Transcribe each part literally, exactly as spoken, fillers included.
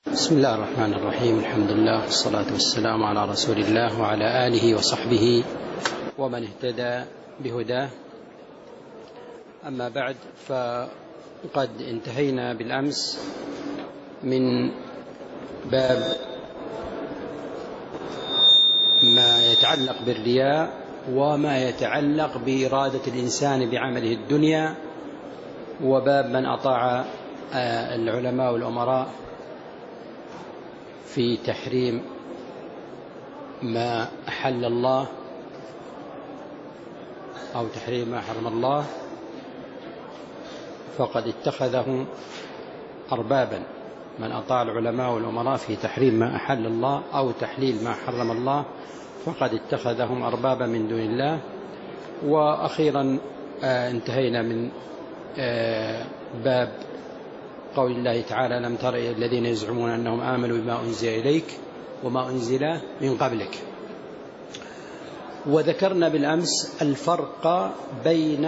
بسم الله الرحمن الرحيم. الحمد لله والصلاة والسلام على رسول الله وعلى آله وصحبه ومن اهتدى بهداه. أما بعد، فقد انتهينا بالأمس من باب ما يتعلق بالرياء وما يتعلق بإرادة الإنسان بعمله الدنيا، وباب من أطاع العلماء والأمراء في تحريم ما أحل الله أو تحريم ما حرم الله فقد اتخذهم أربابا. من أطاع العلماء والأمراء في تحريم ما أحل الله أو تحليل ما حرم الله فقد اتخذهم أربابا من دون الله. وأخيرا انتهينا من باب قول الله تعالى: لم تر إلى الذين يزعمون أنهم آمنوا بما أنزل إليك وما أنزل من قبلك. وذكرنا بالأمس الفرق بين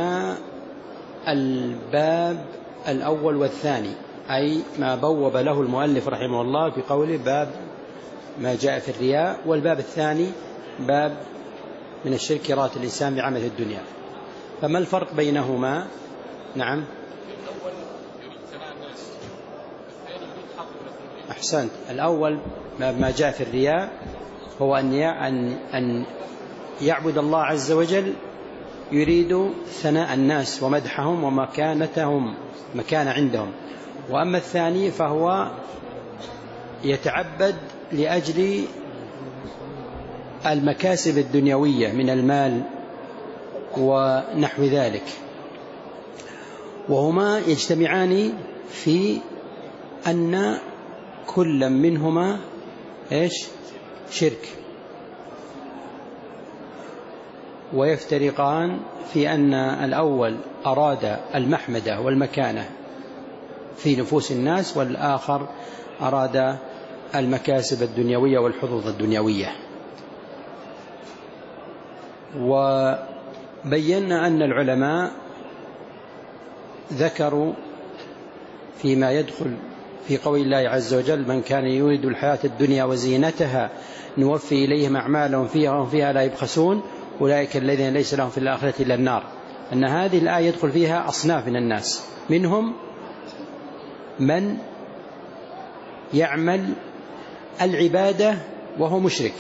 الباب الأول والثاني، أي ما بوب له المؤلف رحمه الله في قوله باب ما جاء في الرياء، والباب الثاني باب من الشرك إرادة الإنسان بعمله الدنيا. فما الفرق بينهما؟ نعم، أحسنت. الأول ما جاء في الرياء هو أن أن يعبد الله عز وجل يريد ثناء الناس ومدحهم ومكانتهم مكان عندهم. وأما الثاني فهو يتعبد لأجل المكاسب الدنيوية من المال ونحو ذلك، وهما يجتمعان في أن كل منهما إيش؟ شرك. ويفترقان في أن الأول أراد المحمدة والمكانة في نفوس الناس، والآخر أراد المكاسب الدنيوية والحظوظ الدنيوية. وبينا أن العلماء ذكروا فيما يدخل في قول الله عز وجل: من كان يريد الحياة الدنيا وزينتها نوفي إليهم أعمالهم فيها وهم فيها لا يبخسون أولئك الذين ليس لهم في الآخرة إلا النار. أن هذه الآية يدخل فيها أصناف من الناس، منهم من يعمل العبادة وهو مشرك،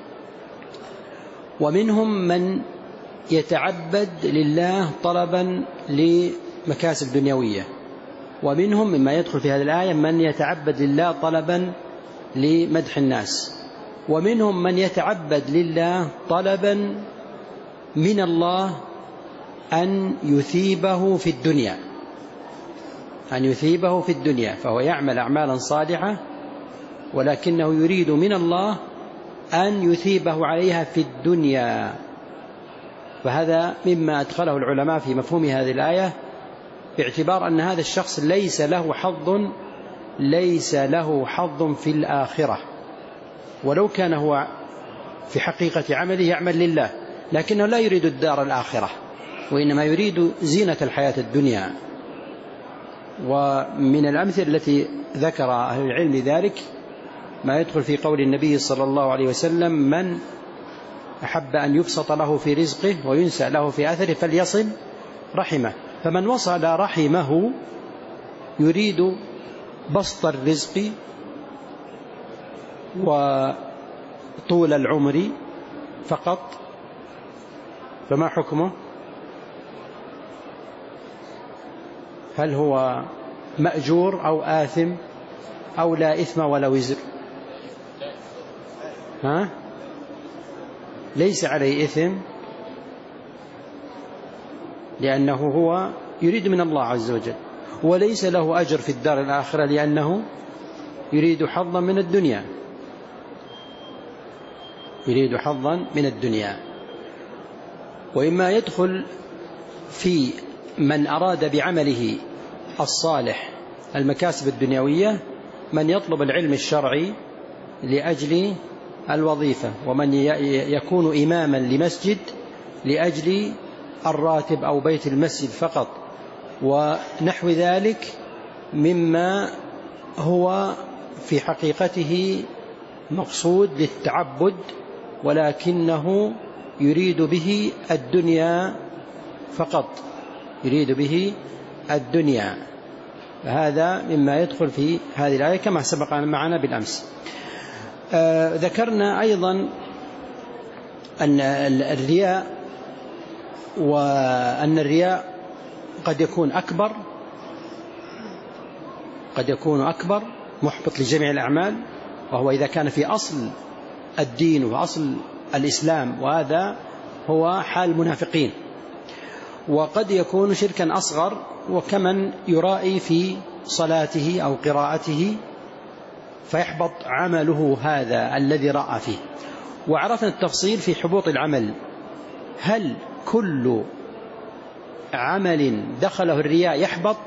ومنهم من يتعبد لله طلبا لمكاسب دنيوية، ومنهم مما يدخل في هذه الآية من يتعبد لله طلبا لمدح الناس، ومنهم من يتعبد لله طلبا من الله أن يثيبه في الدنيا أن يثيبه في الدنيا فهو يعمل أعمالا صالحة ولكنه يريد من الله أن يثيبه عليها في الدنيا. فهذا مما أدخله العلماء في مفهوم هذه الآية، باعتبار أن هذا الشخص ليس له حظ ليس له حظ في الآخرة، ولو كان هو في حقيقة عمله يعمل لله، لكنه لا يريد الدار الآخرة، وإنما يريد زينة الحياة الدنيا. ومن الأمثلة التي ذكر أهل العلم لذلك ما يدخل في قول النبي صلى الله عليه وسلم: من أحب أن يبسط له في رزقه وينسأ له في أثره فليصل رحمه. فمن وصل رحمه يريد بسط الرزق وطول العمر فقط، فما حكمه؟ هل هو مأجور أو آثم أو لا إثم ولا وزر؟ ها؟ ليس عليه إثم، لأنه هو يريد من الله عز وجل، وليس له أجر في الدار الآخرة لأنه يريد حظا من الدنيا يريد حظا من الدنيا. وإما يدخل في من أراد بعمله الصالح المكاسب الدنيوية من يطلب العلم الشرعي لأجل الوظيفة، ومن يكون إماما لمسجد لأجل الراتب أو بيت المسجد فقط، ونحو ذلك مما هو في حقيقته مقصود للتعبد، ولكنه يريد به الدنيا فقط، يريد به الدنيا. فهذا مما يدخل في هذه الآية كما سبق معنا بالأمس. آه ذكرنا أيضا أن الرياء وأن الرياء قد يكون أكبر، قد يكون أكبر محبط لجميع الأعمال، وهو إذا كان في أصل الدين وأصل الإسلام، وهذا هو حال المنافقين. وقد يكون شركا أصغر، وكمن يرائي في صلاته أو قراءته فيحبط عمله هذا الذي رأى فيه. وعرفنا التفصيل في حبوط العمل، هل كل عمل دخله الرياء يحبط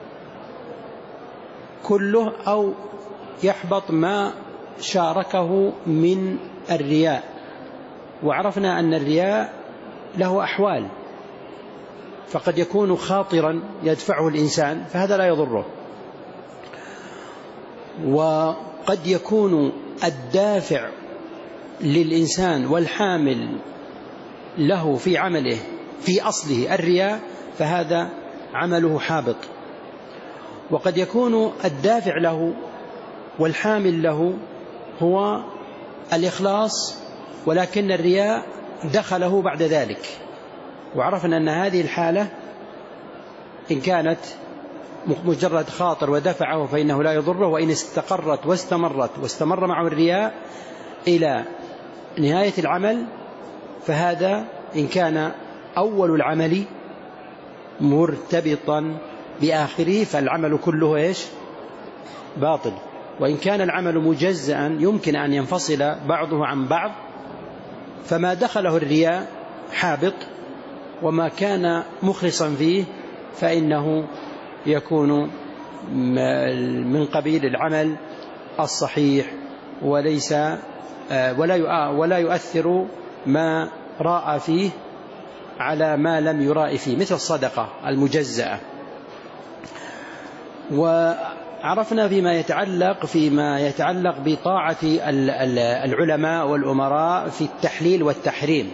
كله، أو يحبط ما شاركه من الرياء؟ وعرفنا أن الرياء له أحوال، فقد يكون خاطرا يدفعه الإنسان فهذا لا يضره، وقد يكون الدافع للإنسان والحامل له في عمله في أصله الرياء فهذا عمله حابط. وقد يكون الدافع له والحامل له هو الإخلاص، ولكن الرياء دخله بعد ذلك. وعرفنا أن هذه الحالة إن كانت مجرد خاطر ودفعه فإنه لا يضره، وإن استقرت واستمرت واستمر معه الرياء إلى نهاية العمل فهذا إن كان أول العمل مرتبطا بآخره فالعمل كله إيش؟ باطل. وإن كان العمل مجزأ يمكن أن ينفصل بعضه عن بعض، فما دخله الرياء حابط، وما كان مخلصا فيه فإنه يكون من قبيل العمل الصحيح، وليس ولا ولا يؤثر ما راء فيه على ما لم يراء فيه، مثل الصدقة المجزأة. وعرفنا فيما يتعلق فيما يتعلق بطاعة العلماء والأمراء في التحليل والتحريم،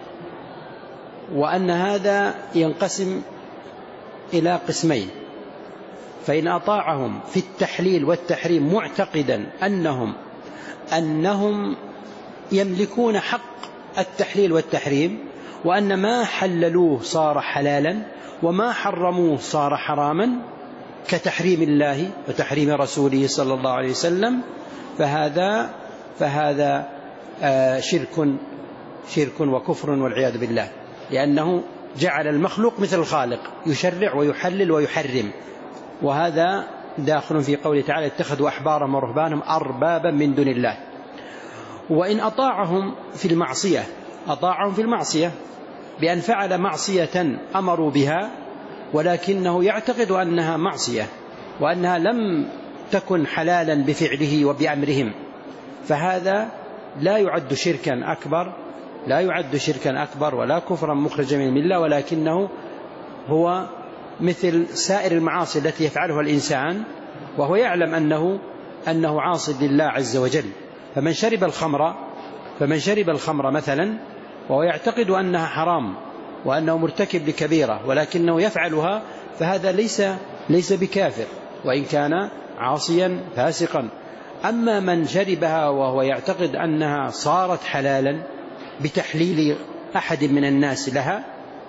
وأن هذا ينقسم إلى قسمين: فإن أطاعهم في التحليل والتحريم معتقدا أنهم أنهم يملكون حق التحليل والتحريم، وأن ما حللوه صار حلالا وما حرموه صار حراما، كتحريم الله وتحريم رسوله صلى الله عليه وسلم، فهذا فهذا شرك شرك وكفر والعياذ بالله، لأنه جعل المخلوق مثل الخالق يشرع ويحلل ويحرم. وهذا داخل في قوله تعالى: اتخذوا أحبارهم ورهبانهم أربابا من دون الله. وإن أطاعهم في المعصية، أطاعهم في المعصية بأن فعل معصية أمروا بها ولكنه يعتقد أنها معصية وأنها لم تكن حلالا بفعله وبأمرهم، فهذا لا يعد شركا أكبر، لا يعد شركا أكبر ولا كفرا مخرجا من الملة، ولكنه هو مثل سائر المعاصي التي يفعلها الإنسان وهو يعلم أنه أنه عاصي لله عز وجل. فمن شرب الخمر فمن شرب الخمر مثلا وهو يعتقد أنها حرام وأنه مرتكب لكبيرة ولكنه يفعلها، فهذا ليس ليس بكافر وإن كان عاصيا فاسقا. أما من شربها وهو يعتقد أنها صارت حلالا بتحليل أحد من الناس لها،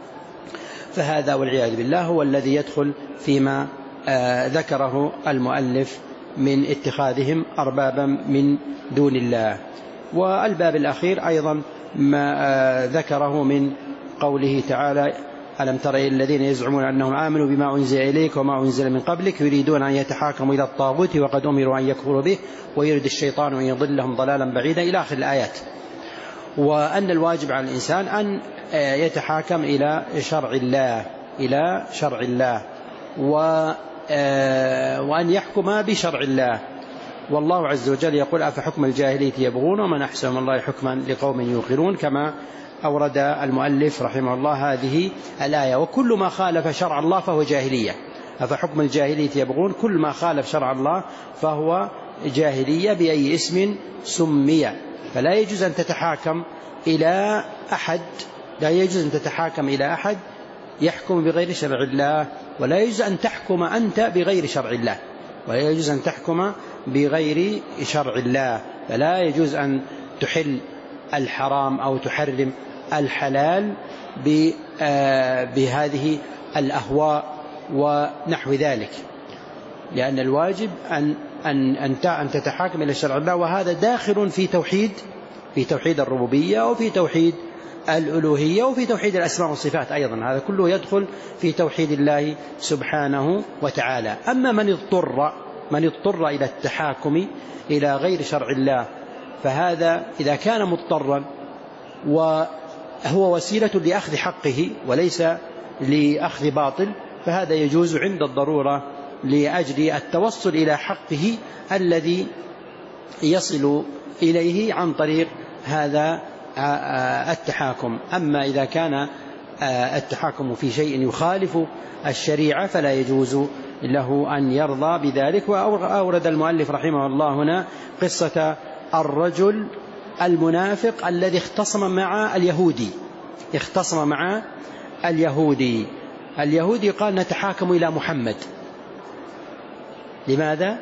فهذا والعياذ بالله هو الذي يدخل فيما آه ذكره المؤلف من اتخاذهم أربابا من دون الله. والباب الأخير أيضا ما آه ذكره من قوله تعالى: ألم تر إلى الذين يزعمون أنهم آمنوا بما أنزل إليك وما أنزل من قبلك يريدون أن يتحاكموا إلى الطاغوت وقد أمروا أن يكفروا به ويريد الشيطان أن يضلهم ضلالا بعيدا إلى آخر الآيات. وأن الواجب على الإنسان أن يتحاكم إلى شرع الله إلى شرع الله وأن يحكم بشرع الله. والله عز وجل يقول: أفحكم الجاهلية يبغون ومن أحسن من الله حكما لقوم يوقنون، كما أورد المؤلف رحمه الله هذه الآية. وكل ما خالف شرع الله فهو جاهلية. أفحكم الجاهلية يبغون، كل ما خالف شرع الله فهو جاهلية بأي اسم سمي. فلا يجوز أن تتحاكم إلى أحد لا يجوز أن تتحاكم إلى أحد يحكم بغير شرع الله، ولا يجوز أن تحكم أنت بغير شرع الله، ولا يجوز أن تحكم بغير شرع الله. فلا يجوز أن تحل الحرام أو تحرم الحلال بهذه الأهواء ونحو ذلك، لأن الواجب أن أن أن تتحاكم إلى شرع الله، وهذا داخل في توحيد في توحيد الربوبية وفي توحيد الألوهية وفي توحيد الأسماء والصفات أيضا، هذا كله يدخل في توحيد الله سبحانه وتعالى. أما من اضطر من اضطر إلى التحاكم إلى غير شرع الله، فهذا إذا كان مضطرا وهو وسيلة لأخذ حقه وليس لأخذ باطل، فهذا يجوز عند الضرورة لأجل التوصل إلى حقه الذي يصل إليه عن طريق هذا التحاكم. أما إذا كان التحاكم في شيء يخالف الشريعة فلا يجوز له أن يرضى بذلك. وأورد المؤلف رحمه الله هنا قصة الرجل المنافق الذي اختصم مع اليهودي اختصم مع اليهودي اليهودي قال نتحاكم إلى محمد. لماذا؟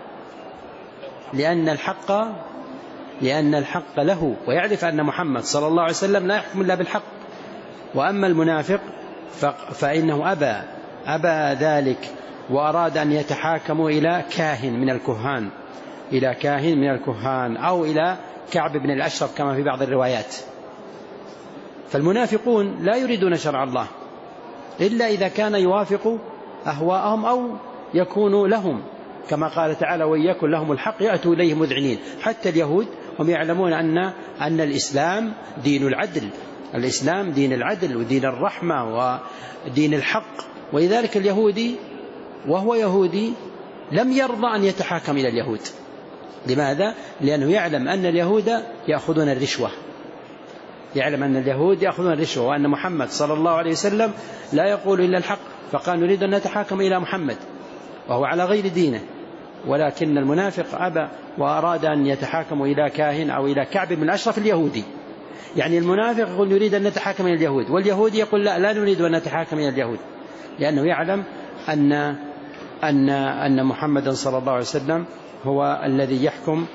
لأن الحق لأن الحق له، ويعرف أن محمد صلى الله عليه وسلم لا يحكم إلا بالحق. وأما المنافق فإنه أبى أبى ذلك، وأراد أن يتحاكموا إلى كاهن من الكهان إلى كاهن من الكهان أو إلى كعب بن الأشرف كما في بعض الروايات. فالمنافقون لا يريدون شرع الله إلا إذا كان يوافق أهواءهم أو يكون لهم، كما قال تعالى وإن يكن لهم الحق يأتوا إليه مذعنين. حتى اليهود هم يعلمون أن أن الإسلام دين العدل، الإسلام دين العدل ودين الرحمة ودين الحق، ولذلك اليهودي وهو يهودي لم يرضى أن يتحاكم إلى اليهود. لماذا؟ لأنه يعلم أن اليهود يأخذون الرشوة يعلم أن اليهود يأخذون الرشوة وأن محمد صلى الله عليه وسلم لا يقول إلا الحق، فقال نريد أن نتحاكم إلى محمد وهو على غير دينه. ولكن المنافق أبى وأراد أن يتحاكم إلى كاهن أو إلى كعب بن الأشرف اليهودي. يعني المنافق يقول نريد أن نتحاكم إلى اليهود، واليهودي يقول لا لا نريد أن نتحاكم إلى اليهود، لأنه يعلم أن أن أن محمدا صلى الله عليه وسلم هو الذي يحكم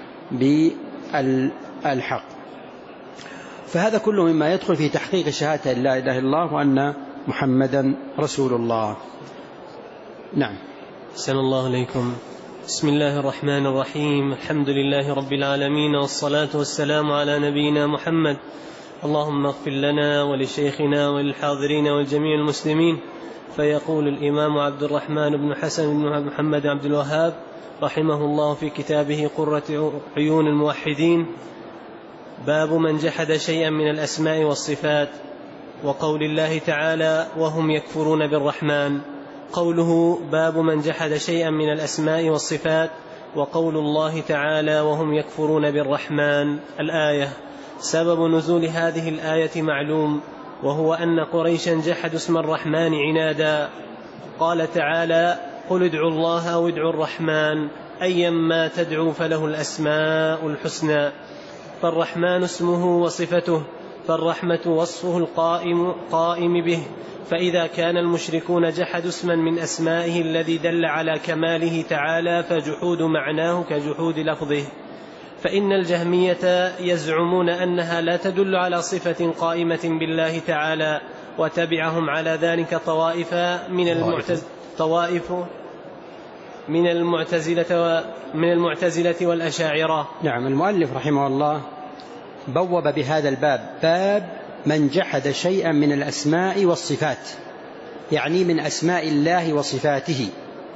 بالحق. فهذا كله مما يدخل في تحقيق شهادة لا إله إلا الله وأن محمدا رسول الله. نعم. أحسن الله إليكم. بسم الله الرحمن الرحيم. الحمد لله رب العالمين، والصلاة والسلام على نبينا محمد. اللهم اغفر لنا ولشيخنا وللحاضرين والجميع المسلمين. فيقول الإمام عبد الرحمن بن حسن بن محمد عبد الوهاب رحمه الله في كتابه قرة عيون الموحدين: باب من جحد شيئا من الأسماء والصفات، وقول الله تعالى وهم يكفرون بالرحمن. قوله باب من جحد شيئا من الأسماء والصفات، وقول الله تعالى وهم يكفرون بالرحمن الآية. سبب نزول هذه الآية معلوم، وهو أن قريشا جحدوا اسم الرحمن عنادا. قال تعالى قل ادعوا الله أو ادعوا الرحمن أيما تدعوا فله الأسماء الحسنى. فالرحمن اسمه وصفته، فالرحمة وصفه القائم قائم به. فإذا كان المشركون جحدوا اسما من أسمائه الذي دل على كماله تعالى فجحود معناه كجحود لفظه. فإن الجهمية يزعمون أنها لا تدل على صفة قائمة بالله تعالى، وتبعهم على ذلك طوائف من المعتز... طوائف من المعتزلة من المعتزلة والأشاعرة. نعم. المؤلف رحمه الله بوب بهذا الباب باب من جحد شيئا من الأسماء والصفات، يعني من أسماء الله وصفاته،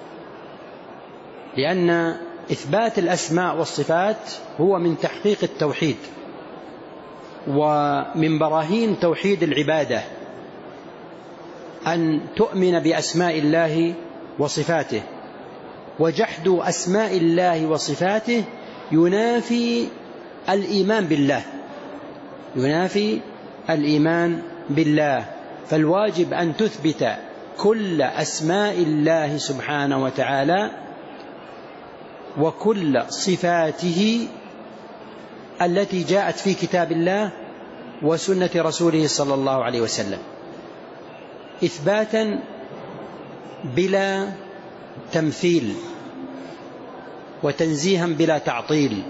لأن إثبات الأسماء والصفات هو من تحقيق التوحيد ومن براهين توحيد العبادة، أن تؤمن بأسماء الله وصفاته. وجحد أسماء الله وصفاته ينافي الإيمان بالله ينافي الإيمان بالله فالواجب أن تثبت كل أسماء الله سبحانه وتعالى وكل صفاته التي جاءت في كتاب الله وسنة رسوله صلى الله عليه وسلم، إثباتا بلا تمثيل، وتنزيها بلا تعطيل،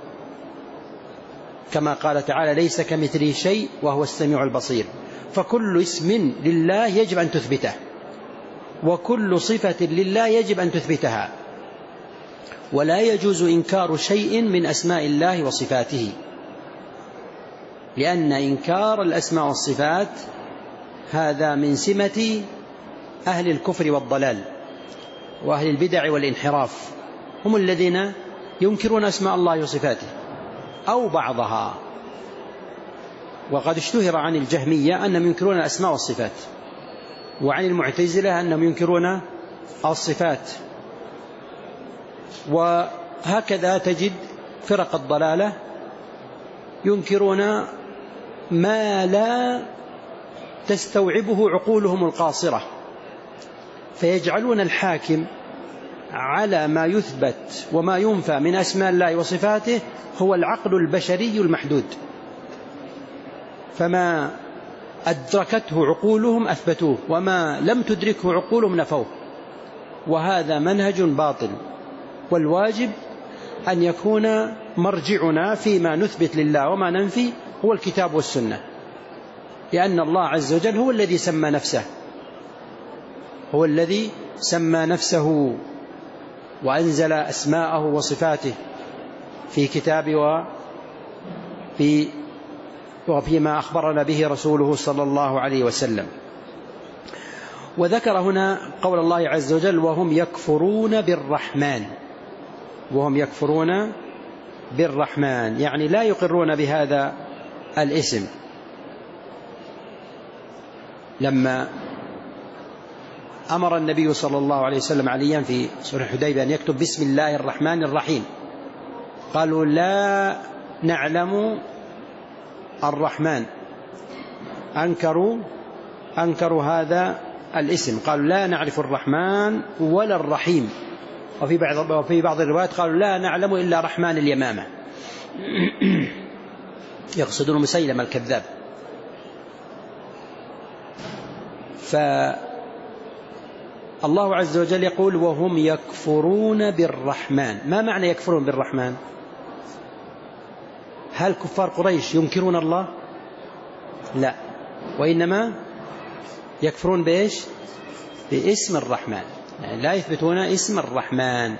كما قال تعالى: ليس كمثله شيء وهو السميع البصير. فكل اسم لله يجب أن تثبته، وكل صفة لله يجب أن تثبتها، ولا يجوز إنكار شيء من أسماء الله وصفاته، لأن إنكار الأسماء والصفات هذا من سمة أهل الكفر والضلال وأهل البدع والانحراف، هم الذين ينكرون أسماء الله وصفاته أو بعضها. وقد اشتهر عن الجهمية أنهم ينكرون الأسماء والصفات، وعن المعتزلة أنهم ينكرون الصفات، وهكذا تجد فرق الضلالة ينكرون ما لا تستوعبه عقولهم القاصرة، فيجعلون الحاكم على ما يثبت وما ينفى من أسماء الله وصفاته هو العقل البشري المحدود، فما أدركته عقولهم أثبتوه، وما لم تدركه عقولهم نفوه، وهذا منهج باطل. والواجب أن يكون مرجعنا فيما نثبت لله وما ننفي هو الكتاب والسنة، لأن الله عز وجل هو الذي سمى نفسه هو الذي سمى نفسه وأنزل أسماءه وصفاته في كتابه وفي وفيما أخبرنا به رسوله صلى الله عليه وسلم. وذكر هنا قول الله عز وجل: وهم يكفرون بالرحمن. وهم يكفرون بالرحمن يعني لا يقرون بهذا الاسم. لما أمر النبي صلى الله عليه وسلم عليا في صلح الحديبية أن يكتب بسم الله الرحمن الرحيم، قالوا: لا نعلم الرحمن، أنكروا أنكروا هذا الاسم، قالوا: لا نعرف الرحمن ولا الرحيم. وفي بعض وفي بعض الروايات قالوا: لا نعلم إلا رحمن اليمامة. يقصدون مسيلمة الكذاب. فالله عز وجل يقول: وهم يكفرون بالرحمن. ما معنى يكفرون بالرحمن؟ هل كفار قريش ينكرون الله؟ لا، وإنما يكفرون بإيش؟ باسم الرحمن، يعني لا يثبتون اسم الرحمن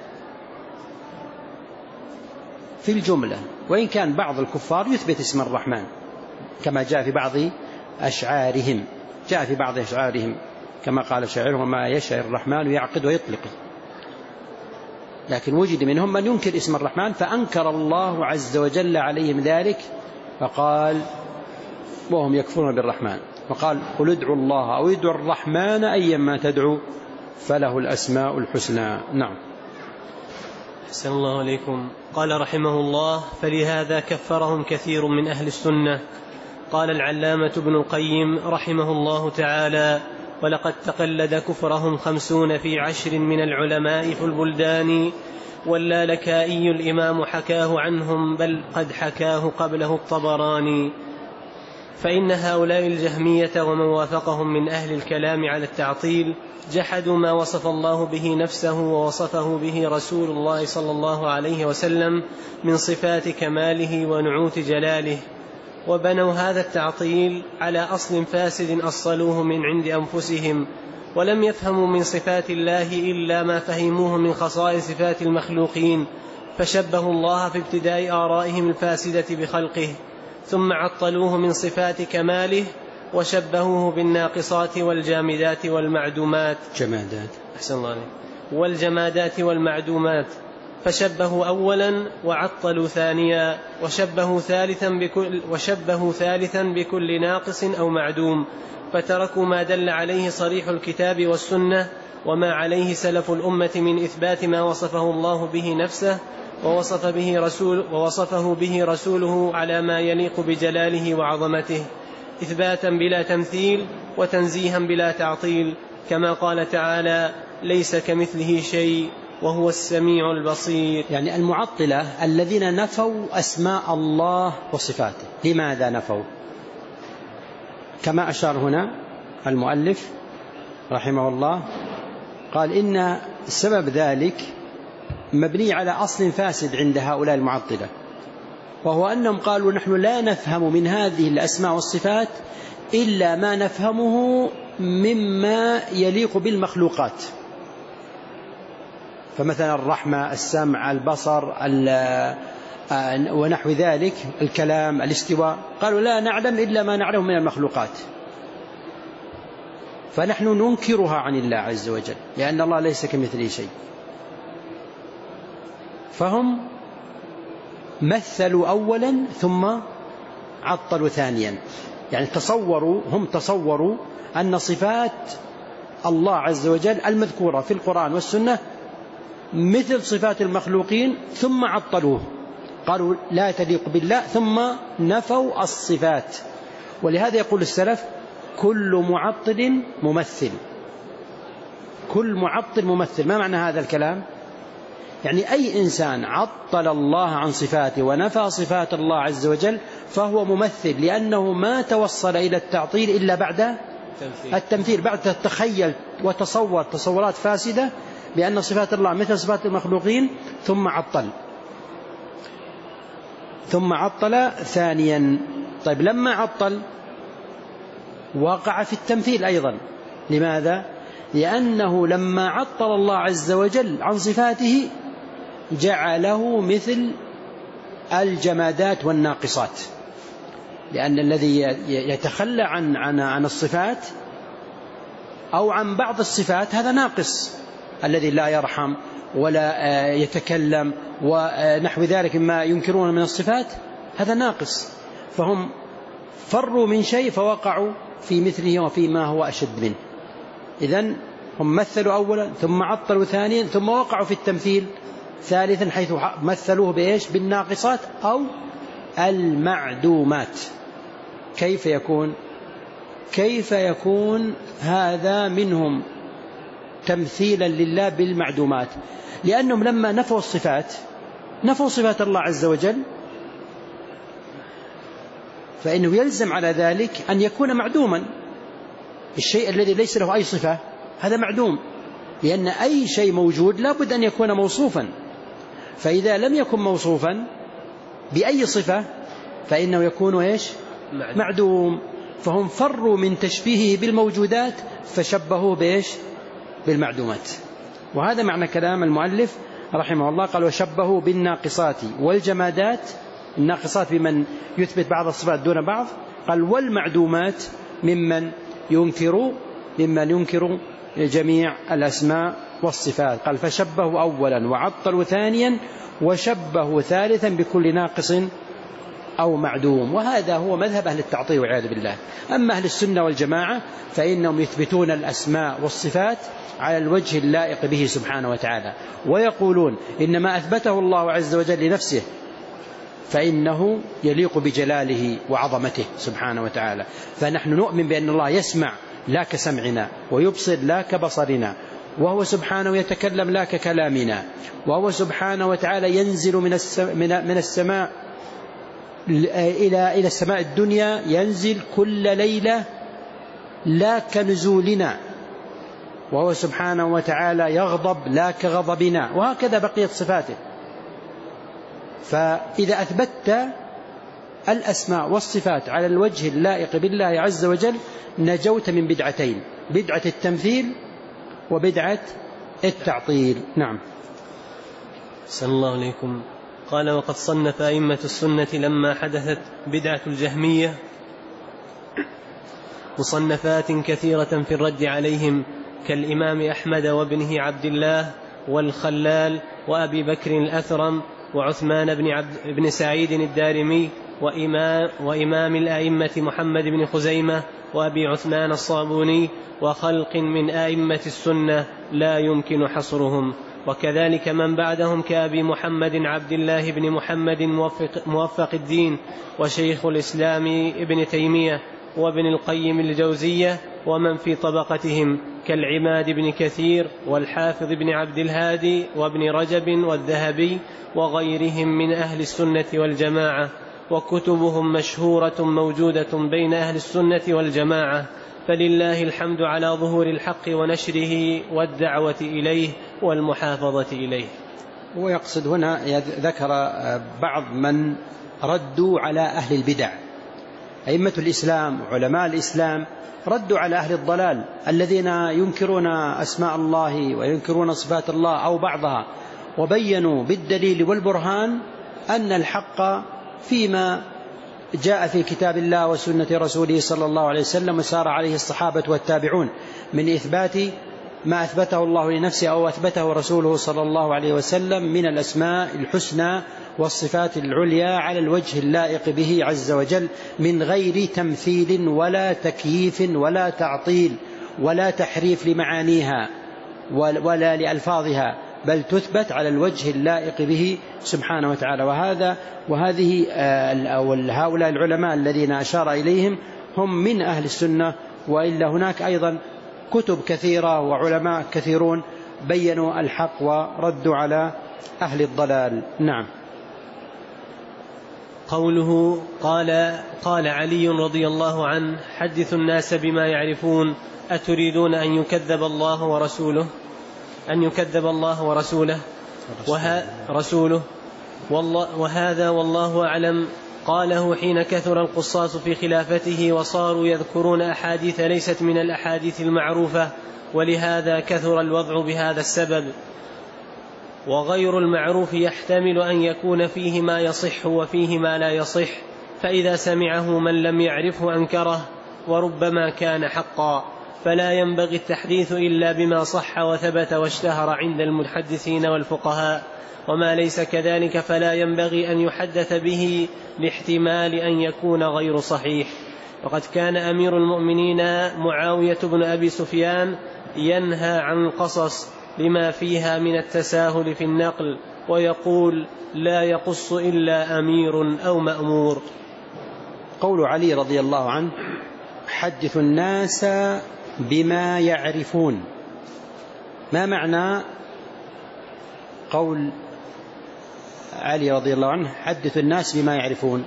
في الجملة، وإن كان بعض الكفار يثبت اسم الرحمن كما جاء في بعض أشعارهم جاء في بعض أشعارهم كما قال شاعرهم: وما يشاء الرحمن يعقد ويطلق. لكن وجد منهم من ينكر اسم الرحمن، فأنكر الله عز وجل عليهم ذلك، فقال: وهم يكفرون بالرحمن. فقال: قل ادعوا الله أو ادعوا الرحمن أيما تدعوا فله الأسماء الحسنى. نعم. أحسن الله عليكم. قال رحمه الله: فلهذا كفرهم كثير من أهل السنة. قال العلامة ابن القيم رحمه الله تعالى: ولقد تقلد كفرهم خمسون في عشر من العلماء في البلدان، واللالكائي الإمام حكاه عنهم، بل قد حكاه قبله الطبراني. فإن هؤلاء الجهمية ومن وافقهم من أهل الكلام على التعطيل جحدوا ما وصف الله به نفسه ووصفه به رسول الله صلى الله عليه وسلم من صفات كماله ونعوت جلاله، وبنوا هذا التعطيل على أصل فاسد أصلوه من عند أنفسهم، ولم يفهموا من صفات الله إلا ما فهموه من خصائص صفات المخلوقين، فشبهوا الله في ابتداء آرائهم الفاسدة بخلقه، ثم عطلوه من صفات كماله وشبهوه بالناقصات والجامدات والمعدومات جمادات أحسن الله عليك والجمادات والمعدومات، فشبهوا أولا وعطلوا ثانيا، وشبهوا ثالثا بكل, وشبهوا ثالثا بكل ناقص أو معدوم، فتركوا ما دل عليه صريح الكتاب والسنة وما عليه سلف الأمة من إثبات ما وصفه الله به نفسه ووصف به رسول ووصفه به رسوله على ما يليق بجلاله وعظمته، إثباتا بلا تمثيل وتنزيها بلا تعطيل، كما قال تعالى: ليس كمثله شيء وهو السميع البصير. يعني المعطلة الذين نفوا أسماء الله وصفاته. لماذا نفوا؟ كما أشار هنا المؤلف رحمه الله، قال إن سبب ذلك مبني على أصل فاسد عند هؤلاء المعطلة، وهو أنهم قالوا نحن لا نفهم من هذه الأسماء والصفات إلا ما نفهمه مما يليق بالمخلوقات، فمثلا الرحمة، السمع، البصر، ونحو ذلك، الكلام، الاستواء، قالوا لا نعلم إلا ما نعلم من المخلوقات، فنحن ننكرها عن الله عز وجل لأن الله ليس كمثله شيء. فهم مثلوا أولا ثم عطلوا ثانيا، يعني تصوروا هم تصوروا أن صفات الله عز وجل المذكورة في القرآن والسنة مثل صفات المخلوقين ثم عطلوه، قالوا لا تليق بالله ثم نفوا الصفات. ولهذا يقول السلف كل معطل ممثل، كل معطل ممثل. ما معنى هذا الكلام؟ يعني أي إنسان عطل الله عن صفاته ونفى صفات الله عز وجل فهو ممثل، لأنه ما توصل إلى التعطيل إلا بعد التمثيل، بعد تخيل وتصور تصورات فاسدة بأن صفات الله مثل صفات المخلوقين ثم عطل ثم عطل ثانيا. طيب لما عطل وقع في التمثيل أيضا. لماذا؟ لأنه لما عطل الله عز وجل عن صفاته جعله مثل الجمادات والناقصات، لأن الذي يتخلى عن عن عن الصفات أو عن بعض الصفات هذا ناقص، الذي لا يرحم ولا يتكلم ونحو ذلك مما ينكرون من الصفات هذا ناقص. فهم فروا من شيء فوقعوا في مثله وفيما هو أشد منه. إذن هم مثلوا أولا ثم عطلوا ثانيا ثم وقعوا في التمثيل ثالثا، حيث مثلوه بإيش؟ بالناقصات أو المعدومات. كيف يكون كيف يكون هذا منهم تمثيلا لله بالمعدومات؟ لأنهم لما نفوا الصفات نفوا صفات الله عز وجل، فإنه يلزم على ذلك أن يكون معدوما. الشيء الذي ليس له أي صفة هذا معدوم، لأن أي شيء موجود لا بد أن يكون موصوفا، فإذا لم يكن موصوفا بأي صفة فإنه يكون إيش؟ معدوم. فهم فروا من تشبيهه بالموجودات فشبهوه بإيش؟ بالمعدومات. وهذا معنى كلام المؤلف رحمه الله، قال وشبهوا بالناقصات والجمادات، الناقصات بمن يثبت بعض الصفات دون بعض، قال والمعدومات ممن ينكر ممن ينكر جميع الأسماء والصفات. قال فشبهوا أولا وعطلوا ثانيا وشبهوا ثالثا بكل ناقص أو معدوم. وهذا هو مذهب أهل التعطيل والعياذ بالله. أما أهل السنة والجماعة فإنهم يثبتون الأسماء والصفات على الوجه اللائق به سبحانه وتعالى، ويقولون إنما أثبته الله عز وجل لنفسه فإنه يليق بجلاله وعظمته سبحانه وتعالى. فنحن نؤمن بأن الله يسمع لا كسمعنا ويبصر لا كبصرنا، وهو سبحانه يتكلم لا ككلامنا، وهو سبحانه وتعالى ينزل من من السماء إلى إلى السماء الدنيا، ينزل كل ليلة لا كنزولنا، وهو سبحانه وتعالى يغضب لا كغضبنا، وهكذا بقية صفاته. فإذا أثبتت الأسماء والصفات على الوجه اللائق بالله عز وجل نجوت من بدعتين، بدعة التمثيل وبدعة التعطيل. نعم. صلى الله عليكم. قال وقد صنف أئمة السنة لما حدثت بدعة الجهمية مصنفات كثيرة في الرد عليهم، كالإمام أحمد وابنه عبد الله والخلال وأبي بكر الأثرم وعثمان بن, عبد بن سعيد الدارمي وإمام, وإمام الأئمة محمد بن خزيمة وأبي عثمان الصابوني وخلق من أئمة السنة لا يمكن حصرهم، وكذلك من بعدهم كأبي محمد عبد الله بن محمد موفق, موفق الدين وشيخ الإسلام ابن تيمية وابن القيم الجوزية ومن في طبقتهم، كالعماد بن كثير والحافظ بن عبد الهادي وابن رجب والذهبي وغيرهم من أهل السنة والجماعة، وكتبهم مشهورة موجودة بين أهل السنة والجماعة، فلله الحمد على ظهور الحق ونشره والدعوة إليه والمحافظة إليه. ويقصد هنا ذكر بعض من ردوا على أهل البدع. أئمة الإسلام وعلماء الإسلام ردوا على أهل الضلال الذين ينكرون أسماء الله وينكرون صفات الله أو بعضها، وبينوا بالدليل والبرهان أن الحق فيما جاء في كتاب الله وسنة رسوله صلى الله عليه وسلم وسار عليه الصحابة والتابعون من إثبات ما أثبته الله لنفسه أو أثبته رسوله صلى الله عليه وسلم من الأسماء الحسنى والصفات العليا على الوجه اللائق به عز وجل، من غير تمثيل ولا تكييف ولا تعطيل ولا تحريف لمعانيها ولا لألفاظها، بل تثبت على الوجه اللائق به سبحانه وتعالى. وهذا وهذه هؤلاء العلماء الذين أشار إليهم هم من أهل السنة، وإلا هناك أيضا كتب كثيرة وعلماء كثيرون بينوا الحق وردوا على أهل الضلال. نعم. قوله قال قال علي رضي الله عنه: حدثوا الناس بما يعرفون، أتريدون أن يكذب الله ورسوله أن يكذب الله ورسوله وه... رسوله والله وهذا والله أعلم قاله حين كثر القصاص في خلافته وصاروا يذكرون أحاديث ليست من الأحاديث المعروفة، ولهذا كثر الوضع بهذا السبب. وغير المعروف يحتمل أن يكون فيه ما يصح وفيه ما لا يصح، فإذا سمعه من لم يعرفه أنكره، وربما كان حقا، فلا ينبغي التحديث إلا بما صح وثبت واشتهر عند المحدثين والفقهاء، وما ليس كذلك فلا ينبغي أن يحدث به لاحتمال أن يكون غير صحيح. وقد كان أمير المؤمنين معاوية بن أبي سفيان ينهى عن القصص لما فيها من التساهل في النقل، ويقول: لا يقص إلا أمير أو مأمور. قول علي رضي الله عنه: حدث الناس بما يعرفون، ما معنى قول علي رضي الله عنه حدث الناس بما يعرفون؟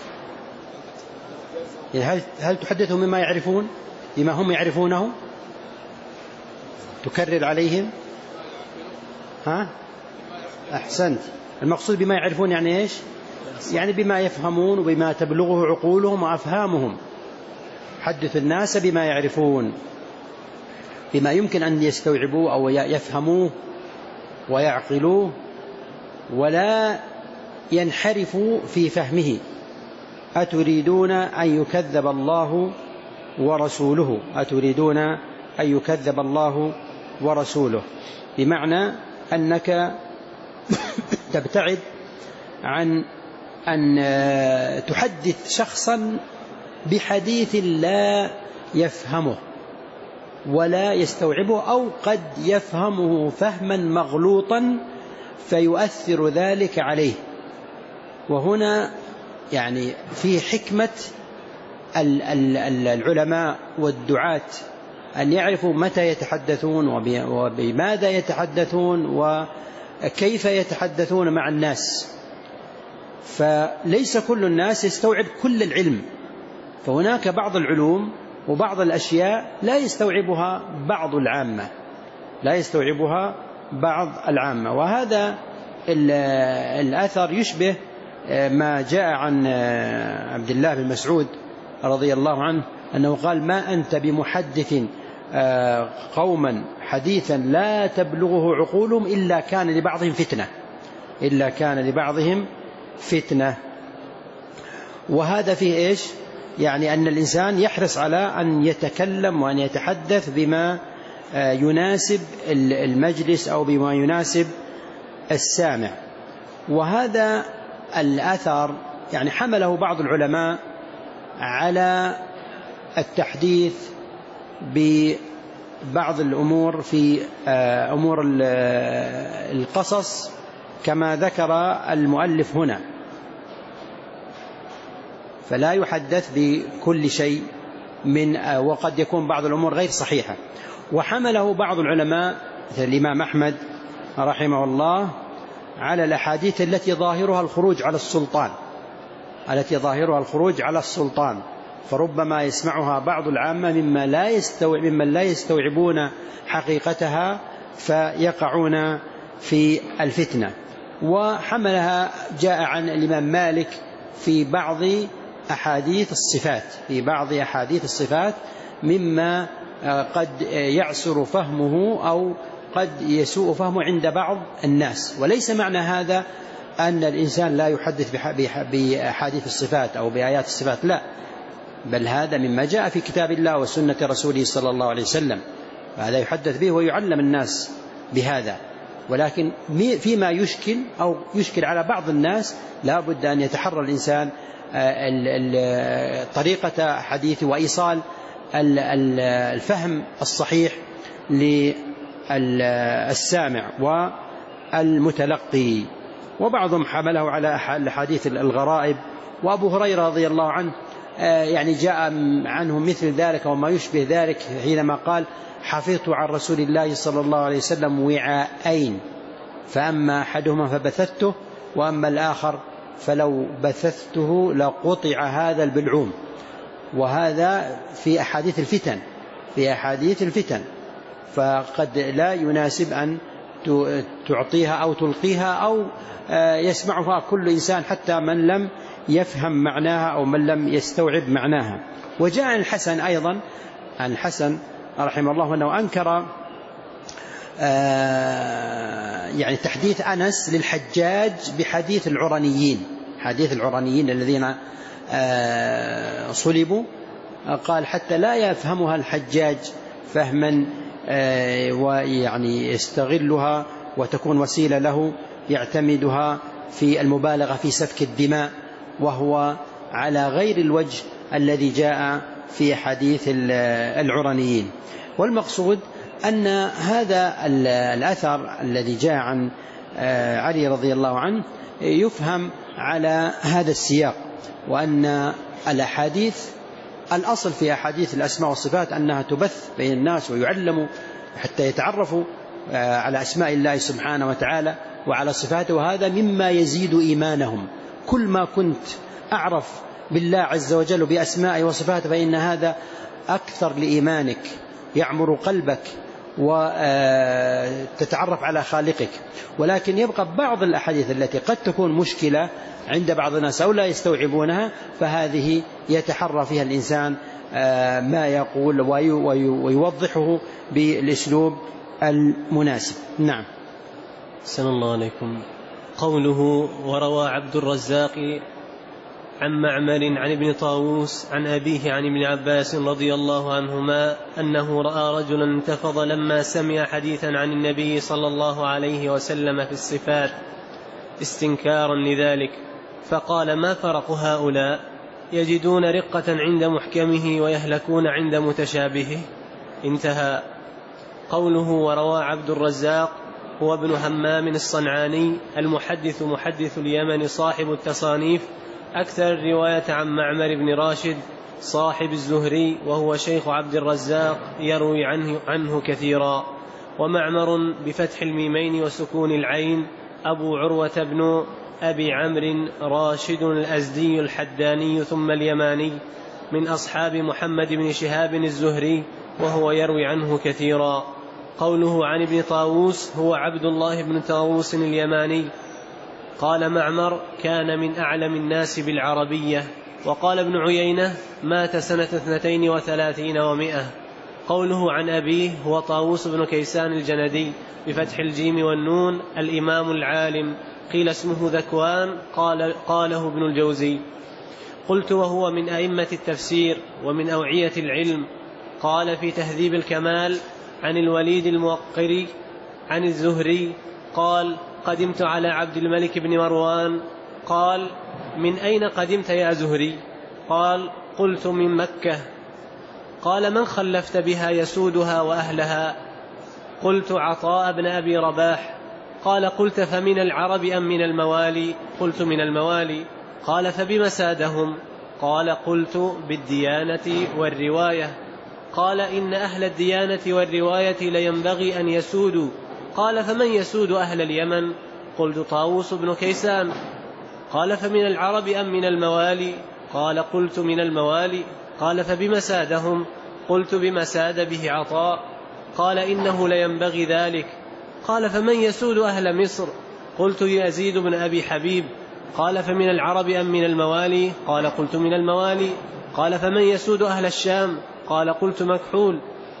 هل, هل تحدثهم بما يعرفون، بما هم يعرفونه، تكرر عليهم؟ ها؟ أحسنت. المقصود بما يعرفون يعني إيش؟ يعني بما يفهمون وبما تبلغه عقولهم وأفهامهم. حدث الناس بما يعرفون، بما يمكن أن يستوعبوه أو يفهموه ويعقلوه ولا ينحرفوا في فهمه. أتريدون أن يكذب الله ورسوله، أتريدون أن يكذب الله ورسوله، بمعنى أنك تبتعد عن أن تحدث شخصا بحديث لا يفهمه ولا يستوعبه، أو قد يفهمه فهما مغلوطا فيؤثر ذلك عليه. وهنا يعني في حكمة العلماء والدعاة أن يعرفوا متى يتحدثون وبماذا يتحدثون وكيف يتحدثون مع الناس، فليس كل الناس يستوعب كل العلم، فهناك بعض العلوم وبعض الأشياء لا يستوعبها بعض العامة لا يستوعبها بعض العامة وهذا الأثر يشبه ما جاء عن عبد الله بن مسعود رضي الله عنه أنه قال: ما أنت بمحدث قوما حديثا لا تبلغه عقولهم إلا كان لبعضهم فتنة إلا كان لبعضهم فتنة. وهذا فيه إيش؟ يعني أن الإنسان يحرص على أن يتكلم وأن يتحدث بما يناسب المجلس أو بما يناسب السامع. وهذا الأثر يعني حمله بعض العلماء على التحديث ببعض الأمور في أمور القصص كما ذكر المؤلف هنا، فلا يحدث بكل شيء من وقد يكون بعض الأمور غير صحيحة. وحمله بعض العلماء مثل الإمام أحمد رحمه الله على الأحاديث التي ظاهرها الخروج على السلطان التي ظاهرها الخروج على السلطان فربما يسمعها بعض العامة مما لا يستوعب ممن لا يستوعبون حقيقتها فيقعون في الفتنة. وحملها جاء عن الإمام مالك في بعض أحاديث الصفات في بعض أحاديث الصفات مما قد يعسر فهمه أو قد يسوء فهمه عند بعض الناس. وليس معنى هذا أن الإنسان لا يحدث بأحاديث الصفات أو بآيات الصفات، لا، بل هذا مما جاء في كتاب الله وسنة رسوله صلى الله عليه وسلم، هذا يحدث به ويعلم الناس بهذا. ولكن فيما يشكل أو يشكل على بعض الناس لا بد أن يتحرى الإنسان طريقة حديثه وإيصال الفهم الصحيح للسامع والمتلقي. وبعضهم حمله على الحديث الغرائب. وأبو هريرة رضي الله عنه يعني جاء عنه مثل ذلك وما يشبه ذلك حينما قال: حفظت عن رسول الله صلى الله عليه وسلم وعاءين، فأما أحدهما فبثثته وأما الآخر فلو بثثته لقطع هذا البلعوم. وهذا في أحاديث الفتن في أحاديث الفتن فقد لا يناسب أن تعطيها أو تلقيها أو يسمعها كل إنسان حتى من لم يفهم معناها أو من لم يستوعب معناها. وجاء عن الحسن أيضا عن الحسن رحمه الله أنه أنكر يعني تحديث أنس للحجاج بحديث العرنيين حديث العرنيين الذين صلبوا، قال حتى لا يفهمها الحجاج فهما ويعني يستغلها وتكون وسيلة له يعتمدها في المبالغة في سفك الدماء، وهو على غير الوجه الذي جاء في حديث العرنيين. والمقصود أن هذا الأثر الذي جاء عن علي رضي الله عنه يفهم على هذا السياق، وأن الأحاديث الأصل في أحاديث الأسماء والصفات أنها تبث بين الناس ويعلموا حتى يتعرفوا على أسماء الله سبحانه وتعالى وعلى صفاته، وهذا مما يزيد إيمانهم. كل ما كنت أعرف بالله عز وجل بأسمائه وصفاته فإن هذا أكثر لإيمانك، يعمر قلبك وتتعرف على خالقك. ولكن يبقى بعض الأحاديث التي قد تكون مشكلة عند بعض الناس أو لا يستوعبونها، فهذه يتحرى فيها الإنسان ما يقول ويوضحه بالأسلوب المناسب. نعم. سلام الله عليكم. قوله: وروى عبد الرزاق عن معمر عن ابن طاووس عن أبيه عن ابن عباس رضي الله عنهما أنه رأى رجلا انتفض لما سمع حديثا عن النبي صلى الله عليه وسلم في الصفات استنكارا لذلك، فقال: ما فرق هؤلاء؟ يجدون رقة عند محكمه ويهلكون عند متشابهه. انتهى. قوله: وروى عبد الرزاق هو ابن همام الصنعاني المحدث محدث اليمن صاحب التصانيف، أكثر الرواية عن معمر بن راشد صاحب الزهري، وهو شيخ عبد الرزاق يروي عنه, عنه كثيرا. ومعمر بفتح الميمين وسكون العين أبو عروة بن أبي عمرو راشد الأزدي الحداني ثم اليماني من أصحاب محمد بن شهاب الزهري، وهو يروي عنه كثيرا. قوله عن ابن طاووس هو عبد الله بن طاووس اليماني. قال معمر: كان من أعلم الناس بالعربية. وقال ابن عيينة: مات سنة اثنتين وثلاثين ومئة. قوله عن أبيه هو طاووس بن كيسان الجندي بفتح الجيم والنون الإمام العالم، قيل اسمه ذكوان، قال قاله ابن الجوزي. قلت: وهو من أئمة التفسير ومن أوعية العلم. قال في تهذيب الكمال عن الوليد الموقري عن الزهري قال: قدمت على عبد الملك بن مروان. قال: من أين قدمت يا زهري؟ قال: قلت: من مكة. قال: من خلفت بها يسودها وأهلها؟ قلت: عطاء بن أبي رباح. قال: قلت: فمن العرب أم من الموالي؟ قلت: من الموالي. قال: فبم سادهم؟ قال: قلت: بالديانة والرواية. قال إن أهل الديانة والرواية لينبغي أن يسودوا. قال فمن يسود أهل اليمن؟ قلت طاووس بن كيسان. قال فمن العرب أم من الموالي؟ قال قلت من الموالي. قال فبم سادهم؟ قلت بما ساد به عطاء. قال إنه لينبغي ذلك. قال فمن يسود أهل مصر؟ قلت يزيد بن أبي حبيب. قال فمن العرب أم من الموالي؟ قال قلت من الموالي. قال فمن يسود أهل الشام؟ قال قلت مكحول.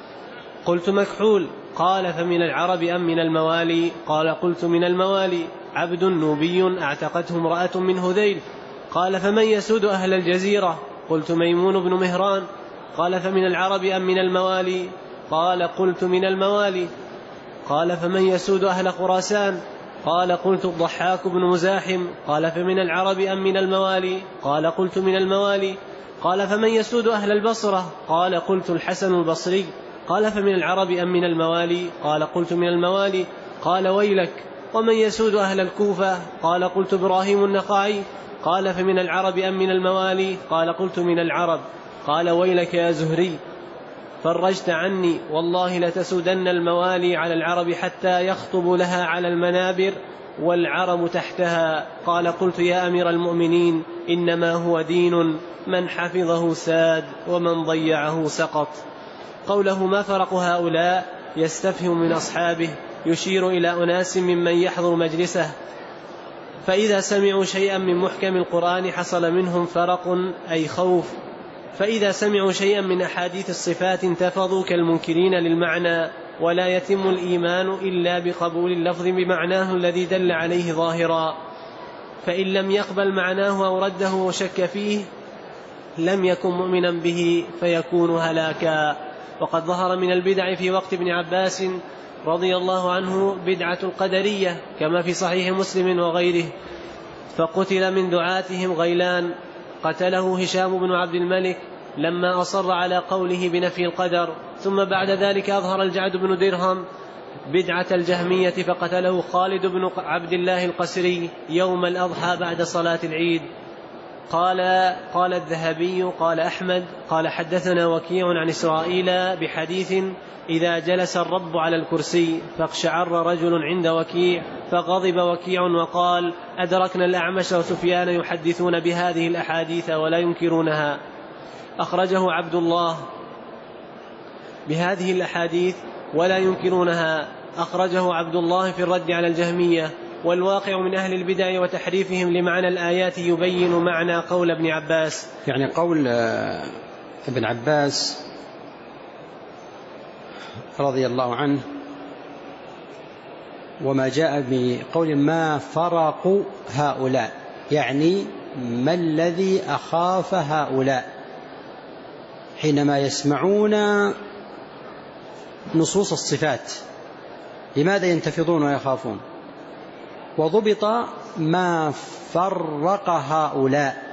قلت مكحول. قال فمن العرب أم من الموالي؟ قال قلت من الموالي. عبد نوبي اعتقته امرأة من هذيل. قال فمن يسود أهل الجزيرة؟ قلت ميمون بن مهران. قال فمن العرب أم من الموالي؟ قال قلت من الموالي. قال فمن يسود أهل خراسان؟ قال قلت الضحاك بن مزاحم. قال فمن العرب أم من الموالي؟ قال قلت من الموالي. قال فمن يسود أهل البصرة؟ قال قلت الحسن البصري. قال فمن العرب أم من الموالي؟ قال قلت من الموالي. قال ويلك، ومن يسود أهل الكوفة؟ قال قلت إبراهيم النخعي. قال فمن العرب أم من الموالي؟ قال قلت من العرب. قال ويلك يا زهري، فرجت عني، والله لتسودن الموالي على العرب حتى يخطب لها على المنابر والعرب تحتها. قال قلت يا أمير المؤمنين، إنما هو دين من حفظه ساد ومن ضيعه سقط. قوله ما فرق هؤلاء يستفهم من أصحابه، يشير إلى أناس ممن يحضر مجلسه، فإذا سمعوا شيئا من محكم القرآن حصل منهم فرق أي خوف، فإذا سمعوا شيئا من أحاديث الصفات انتفضوا كالمنكرين للمعنى، ولا يتم الإيمان إلا بقبول اللفظ بمعناه الذي دل عليه ظاهرا، فإن لم يقبل معناه أو رده وشك فيه لم يكن مؤمنا به فيكون هلاكا. وقد ظهر من البدع في وقت ابن عباس رضي الله عنه بدعة القدرية كما في صحيح مسلم وغيره، فقتل من دعاتهم غيلان، قتله هشام بن عبد الملك لما أصر على قوله بنفي القدر، ثم بعد ذلك أظهر الجعد بن درهم بدعة الجهمية فقتله خالد بن عبد الله القسري يوم الأضحى بعد صلاة العيد. قال قال الذهبي قال أحمد قال حدثنا وكيع عن إسرائيل بحديث إذا جلس الرب على الكرسي فاقشعر رجل عند وكيع فغضب وكيع وقال أدركنا الأعمش وسفيان يحدثون بهذه الأحاديث ولا ينكرونها. أخرجه عبد الله بهذه الأحاديث ولا ينكرونها، أخرجه عبد الله في الرد على الجهمية. والواقع من أهل البدع وتحريفهم لمعنى الآيات يبين معنى قول ابن عباس. يعني قول ابن عباس رضي الله عنه وما جاء بقول ما فرق هؤلاء، يعني ما الذي أخاف هؤلاء حينما يسمعون نصوص الصفات، لماذا ينتفضون ويخافون؟ وضبط ما فرق هؤلاء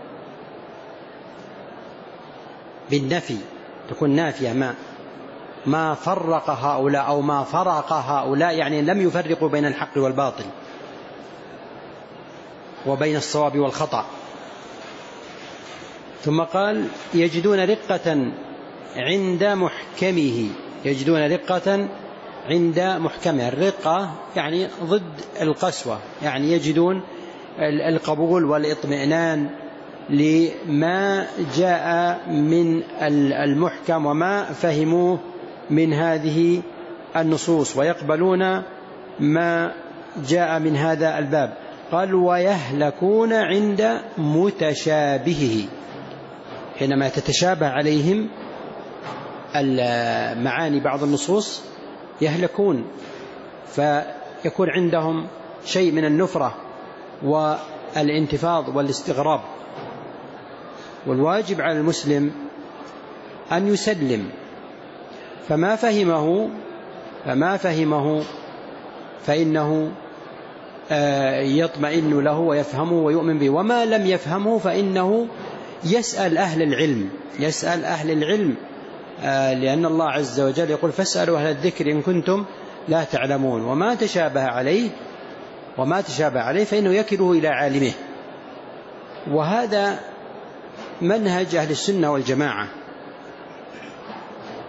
بالنفي، تكون نافية ما ما فرق هؤلاء أو ما فرق هؤلاء، يعني لم يفرقوا بين الحق والباطل وبين الصواب والخطأ. ثم قال يجدون رقة عند محكمه، يجدون رقة عند محكمه. الرقة يعني ضد القسوة، يعني يجدون القبول والإطمئنان لما جاء من المحكم وما فهموه من هذه النصوص، ويقبلون ما جاء من هذا الباب. قال ويهلكون عند متشابهه، حينما تتشابه عليهم المعاني بعض النصوص يهلكون، فيكون عندهم شيء من النفرة والانتفاض والاستغراب. والواجب على المسلم أن يسلم، فما فهمه فما فهمه فإنه يطمئن له ويفهمه ويؤمن به، وما لم يفهمه فإنه يسأل أهل العلم، يسأل أهل العلم، لأن الله عز وجل يقول فاسألوا أهل الذكر إن كنتم لا تعلمون. وما تشابه عليه وما تشابه عليه فإنه يكله إلى عالمه. وهذا منهج أهل السنة والجماعة،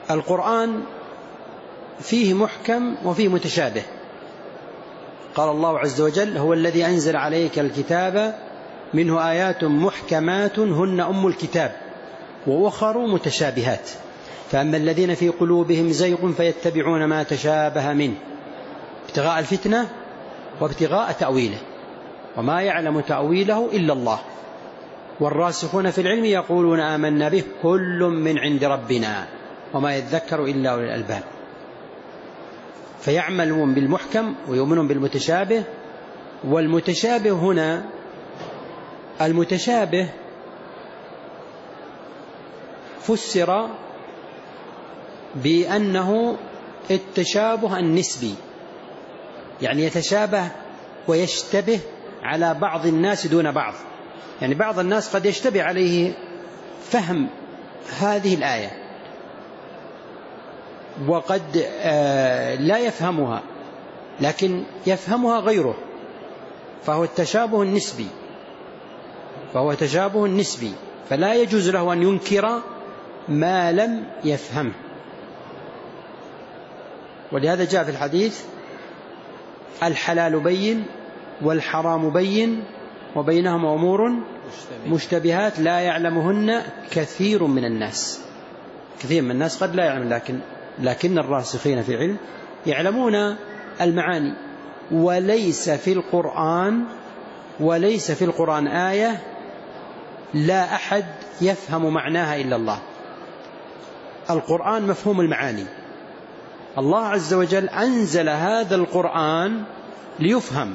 القرآن فيه محكم وفيه متشابه. قال الله عز وجل: هو الذي أنزل عليك الكتاب منه آيات محكمات هن أم الكتاب وأخر متشابهات فأما الذين في قلوبهم زيغ فيتبعون ما تشابه منه ابتغاء الفتنة وابتغاء تأويله وما يعلم تأويله إلا الله والراسخون في العلم يقولون آمنا به كل من عند ربنا وما يذكر إلا أولي الألباب. فيعملون بالمحكم ويؤمنون بالمتشابه. والمتشابه هنا، المتشابه فسر بأنه التشابه النسبي، يعني يتشابه ويشتبه على بعض الناس دون بعض. يعني بعض الناس قد يشتبه عليه فهم هذه الآية وقد لا يفهمها لكن يفهمها غيره، فهو التشابه النسبي فهو تشابه نسبي فلا يجوز له أن ينكر ما لم يفهمه. ولهذا جاء في الحديث: الحلال بين والحرام بين وبينهما أمور مشتبهات لا يعلمهن كثير من الناس. كثير من الناس قد لا يعلم، لكن لكن الراسخين في العلم يعلمون المعاني. وليس في القرآن وليس في القرآن آية لا أحد يفهم معناها إلا الله. القرآن مفهوم المعاني. الله عز وجل أنزل هذا القرآن ليفهم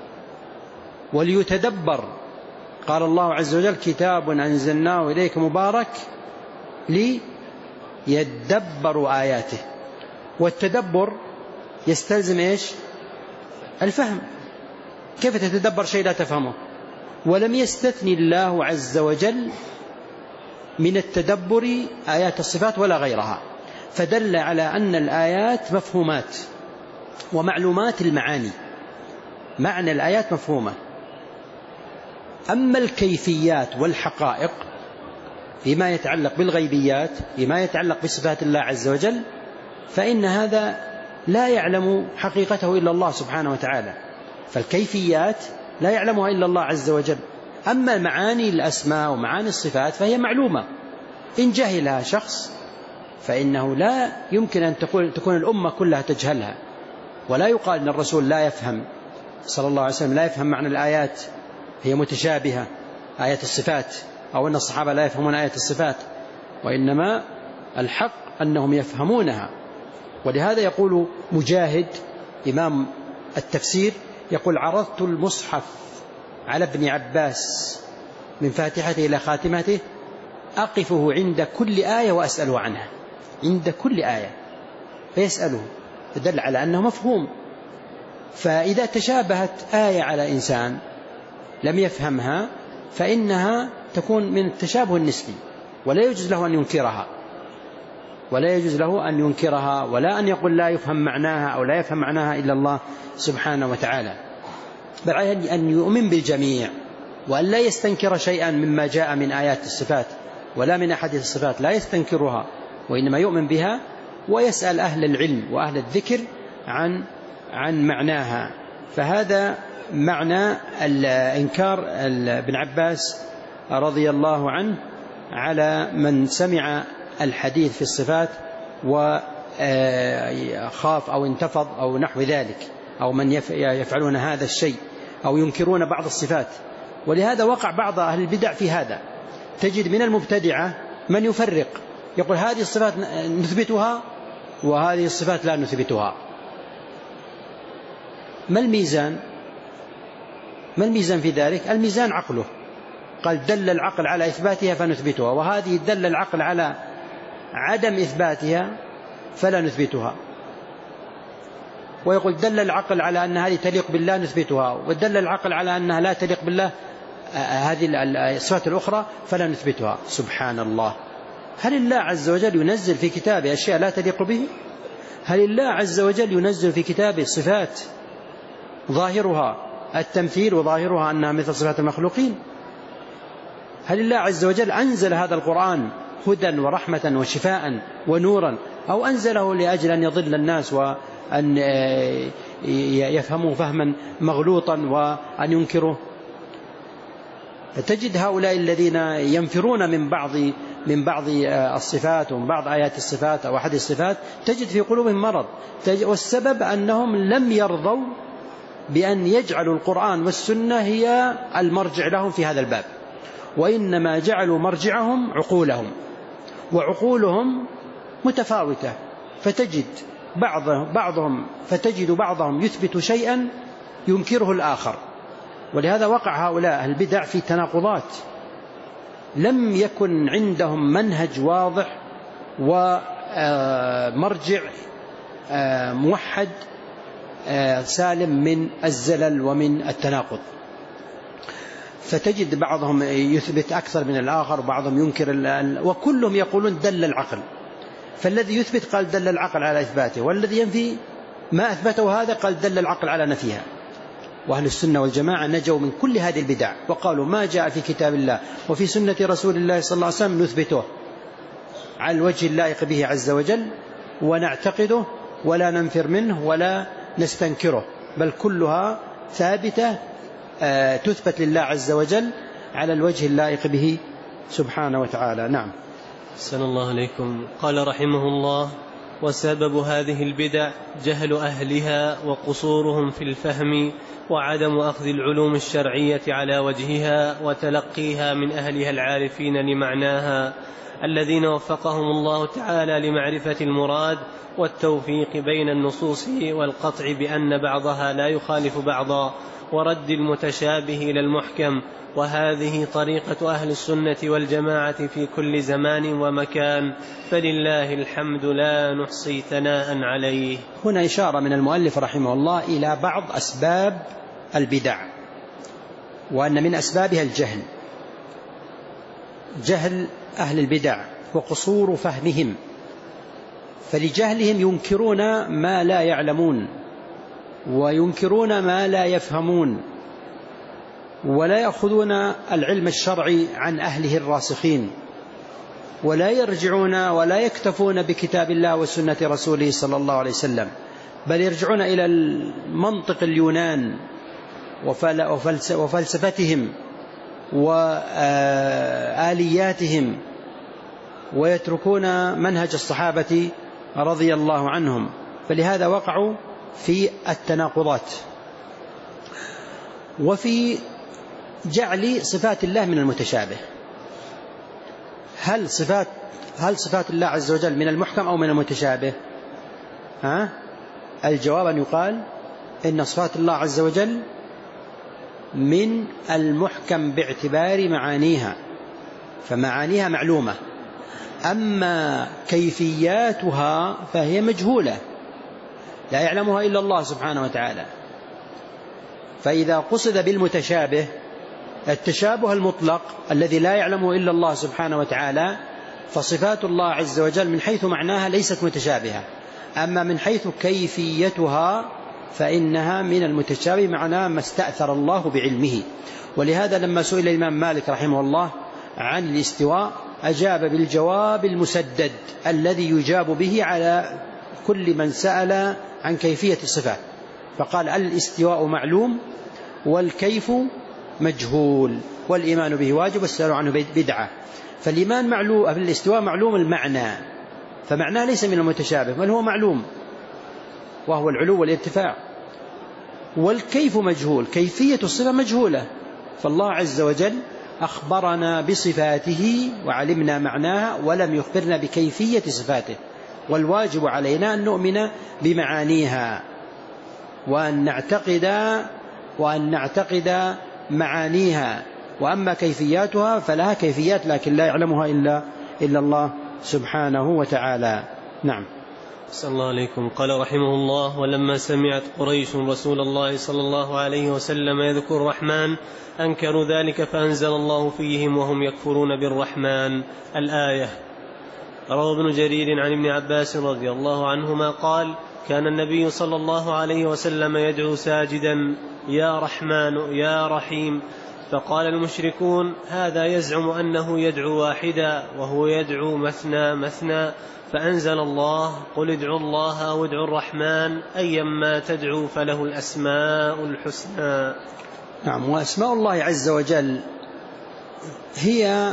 وليتدبر. قال الله عز وجل: كتاب أنزلناه إليك مبارك ليدبروا آياته. والتدبر يستلزم إيش؟ الفهم. كيف تتدبر شيء لا تفهمه؟ ولم يستثني الله عز وجل من التدبر آيات الصفات ولا غيرها، فدل على أن الآيات مفهومات ومعلومات المعاني. معنى الآيات مفهومة. أما الكيفيات والحقائق فيما يتعلق بالغيبيات، فيما يتعلق بصفات الله عز وجل، فإن هذا لا يعلم حقيقته إلا الله سبحانه وتعالى. فالكيفيات لا يعلمها إلا الله عز وجل. أما معاني الأسماء ومعاني الصفات فهي معلومة. إن جهلها شخص فإنه لا يمكن أن تكون الأمة كلها تجهلها. ولا يقال أن الرسول لا يفهم صلى الله عليه وسلم لا يفهم معنى الآيات، هي متشابهة آيات الصفات، أو أن الصحابة لا يفهمون آيات الصفات، وإنما الحق أنهم يفهمونها. ولهذا يقول مجاهد إمام التفسير يقول: عرضت المصحف على ابن عباس من فاتحته إلى خاتمته أقفه عند كل آية وأسأله عنها. عند كل آية فيسأله، فدل على أنه مفهوم. فإذا تشابهت آية على إنسان لم يفهمها فإنها تكون من التشابه النسبي، ولا يجوز له أن ينكرها ولا يجوز له أن ينكرها ولا أن يقول لا يفهم معناها أو لا يفهم معناها إلا الله سبحانه وتعالى. بل عليه أن يؤمن بالجميع وأن لا يستنكر شيئا مما جاء من آيات الصفات ولا من أحاديث الصفات، لا يستنكرها وإنما يؤمن بها ويسأل أهل العلم وأهل الذكر عن عن معناها. فهذا معنى الإنكار ابن عباس رضي الله عنه على من سمع الحديث في الصفات وخاف أو انتفض أو نحو ذلك، أو من يفعلون هذا الشيء أو ينكرون بعض الصفات. ولهذا وقع بعض أهل البدع في هذا. تجد من المبتدعة من يفرق، يقول هذه الصفات نثبتها وهذه الصفات لا نثبتها. ما الميزان؟ ما الميزان في ذلك؟ الميزان عقله. قال: دل العقل على إثباتها فنثبتها، وهذه دل العقل على عدم إثباتها فلا نثبتها. ويقول: دل العقل على أن هذه تليق بالله نثبتها، ودل العقل على أنها لا تليق بالله هذه الصفات الأخرى فلا نثبتها. سبحان الله! هل الله عز وجل ينزل في كتابه أشياء لا تليق به؟ هل الله عز وجل ينزل في كتابه صفات ظاهرها التمثيل وظاهرها أنها مثل صفات المخلوقين؟ هل الله عز وجل أنزل هذا القرآن هدى ورحمة وشفاء ونورا، أو أنزله لأجل أن يضل الناس وأن يفهموا فهما مغلوطا وأن ينكروا. تجد هؤلاء الذين ينفرون من بعض من بعض الصفات ومن بعض آيات الصفات أو أحد الصفات تجد في قلوبهم مرض، والسبب أنهم لم يرضوا بأن يجعلوا القرآن والسنة هي المرجع لهم في هذا الباب، وإنما جعلوا مرجعهم عقولهم، وعقولهم متفاوتة، فتجد بعضهم فتجد بعضهم يثبت شيئا ينكره الآخر. ولهذا وقع هؤلاء البدع في تناقضات، لم يكن عندهم منهج واضح ومرجع موحد سالم من الزلل ومن التناقض. فتجد بعضهم يثبت أكثر من الآخر، وبعضهم ينكر، وكلهم يقولون دل العقل، فالذي يثبت قال دل العقل على إثباته، والذي ينفي ما أثبته هذا قال دل العقل على نفيها. وأهل السنة والجماعة نجوا من كل هذه البدع، وقالوا ما جاء في كتاب الله وفي سنة رسول الله صلى الله عليه وسلم نثبته على الوجه اللائق به عز وجل، ونعتقده ولا ننفر منه ولا نستنكره، بل كلها ثابتة تثبت لله عز وجل على الوجه اللائق به سبحانه وتعالى. نعم. أحسن الله عليكم. قال رحمه الله: وسبب هذه البدع جهل أهلها وقصورهم في الفهم وعدم أخذ العلوم الشرعية على وجهها وتلقيها من أهلها العارفين لمعناها الذين وفقهم الله تعالى لمعرفة المراد والتوفيق بين النصوص والقطع بأن بعضها لا يخالف بعضا ورد المتشابه إلى المحكم. وهذه طريقة أهل السنة والجماعة في كل زمان ومكان، فلله الحمد لا نحصي ثناء عليه. هنا إشارة من المؤلف رحمه الله إلى بعض أسباب البدع، وأن من أسبابها الجهل، جهل أهل البدع وقصور فهمهم، فلجهلهم ينكرون ما لا يعلمون وينكرون ما لا يفهمون، ولا يأخذون العلم الشرعي عن أهله الراسخين، ولا يرجعون ولا يكتفون بكتاب الله وسنة رسوله صلى الله عليه وسلم، بل يرجعون إلى المنطق اليونان وفلسفتهم وآلياتهم، ويتركون منهج الصحابة رضي الله عنهم، فلهذا وقعوا في التناقضات وفي جعل صفات الله من المتشابه. هل صفات هل صفات الله عز وجل من المحكم أو من المتشابه؟ ها؟ الجواب أن يقال إن صفات الله عز وجل من المحكم باعتبار معانيها، فمعانيها معلومة، أما كيفياتها فهي مجهولة لا يعلمها إلا الله سبحانه وتعالى. فإذا قصد بالمتشابه التشابه المطلق الذي لا يعلمه إلا الله سبحانه وتعالى، فصفات الله عز وجل من حيث معناها ليست متشابهة، أما من حيث كيفيتها فإنها من المتشابه معناها ما استأثر الله بعلمه. ولهذا لما سئل الإمام مالك رحمه الله عن الاستواء أجاب بالجواب المسدد الذي يجاب به على كل من سأل عن كيفية الصفات، فقال الاستواء معلوم والكيف مجهول والإيمان به واجب والسؤال عنه بدعة. فالإيمان معلوم، الاستواء معلوم المعنى، فمعناه ليس من المتشابه بل هو معلوم وهو العلو والارتفاع، والكيف مجهول، كيفية الصفة مجهولة. فالله عز وجل أخبرنا بصفاته وعلمنا معناها ولم يخبرنا بكيفية صفاته، والواجب علينا أن نؤمن بمعانيها وأن نعتقد وأن نعتقد معانيها، وأما كيفياتها فلها كيفيات لكن لا يعلمها إلا إلا الله سبحانه وتعالى. نعم. صلى الله عليكم. قال رحمه الله: ولما سمعت قريش رسول الله صلى الله عليه وسلم يذكر الرحمن أنكروا ذلك فأنزل الله فيهم وهم يكفرون بالرحمن الآية. روى ابن جرير عن ابن عباس رضي الله عنهما قال: كان النبي صلى الله عليه وسلم يدعو ساجدا: يا رحمن يا رحيم، فقال المشركون هذا يزعم أنه يدعو واحدا وهو يدعو مثنى مثنى، فأنزل الله قل ادعوا الله أو ادعوا الرحمن أيما تدعو فله الأسماء الحسنى. نعم. وأسماء الله عز وجل هي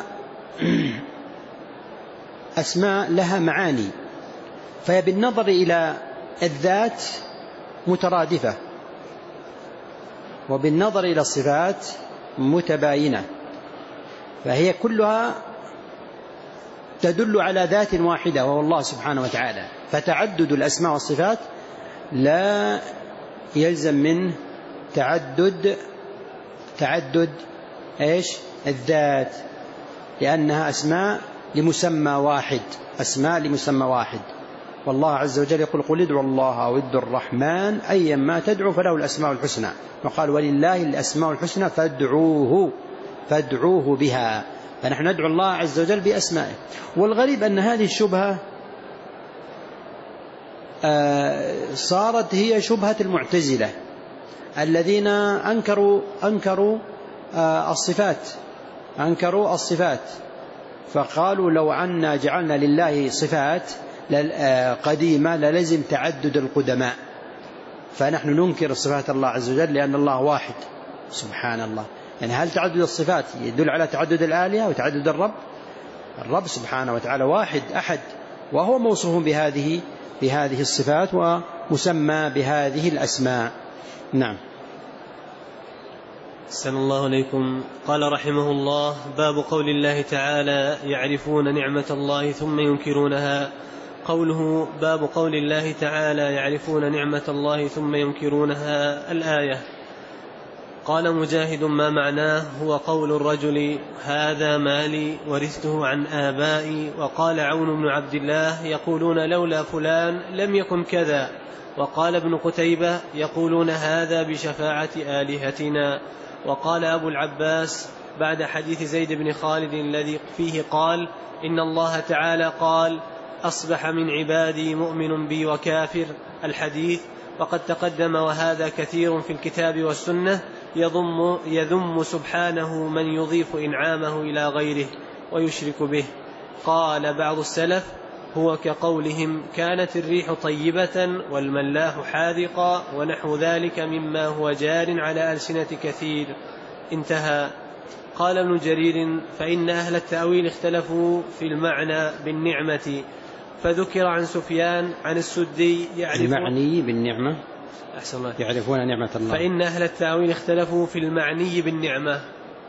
أسماء لها معاني، فهي بالنظر إلى الذات مترادفة، وبالنظر إلى الصفات متباينة، فهي كلها تدل على ذات واحدة وهو الله سبحانه وتعالى. فتعدد الأسماء والصفات لا يلزم منه تعدد تعدد إيش الذات، لأنها أسماء لمسمى واحد، أسماء لمسمى واحد. والله عز وجل يقول قل ادعوا الله أو ادعوا الرحمن أيما تدعو فله الأسماء الحسنى، وقال ولله الأسماء الحسنى فادعوه فادعوه بها. فنحن ندعو الله عز وجل بأسمائه. والغريب أن هذه الشبهة صارت هي شبهة المعتزلة الذين أنكروا أنكروا الصفات أنكروا الصفات فقالوا لو أننا جعلنا لله صفات قديمة للزم تعدد القدماء، فنحن ننكر صفات الله عز وجل لأن الله واحد سبحان الله. يعني هل تعدد الصفات يدل على تعدد الآلهة وتعدد الرب؟ الرب سبحانه وتعالى واحد أحد، وهو موصوف بهذه بهذه الصفات ومسمى بهذه الأسماء. نعم. أحسن الله عليكم. قال رحمه الله باب قول الله تعالى يعرفون نعمة الله ثم ينكرونها. قوله باب قول الله تعالى يعرفون نعمة الله ثم ينكرونها الآية. قال مجاهد ما معناه هو قول الرجل هذا مالي ورثته عن آبائي. وقال عون بن عبد الله يقولون لولا فلان لم يكن كذا. وقال ابن قتيبة يقولون هذا بشفاعة آلهتنا. وقال أبو العباس بعد حديث زيد بن خالد الذي فيه قال إن الله تعالى قال أصبح من عبادي مؤمن بي وكافر الحديث. وقد تقدم وهذا كثير في الكتاب والسنة يضم, يذم سبحانه من يضيف إنعامه إلى غيره ويشرك به. قال بعض السلف هو كقولهم كانت الريح طيبة والملاح حاذقا ونحو ذلك مما هو جار على ألسنة كثير. انتهى. قال ابن جرير فإن أهل التأويل اختلفوا في المعنى بالنعمة، فذكر عن سفيان عن السدي يعرفون المعني بالنعمة أحسن الله يعرفون نعمة الله. فإن أهل التأويل اختلفوا في المعني بالنعمة،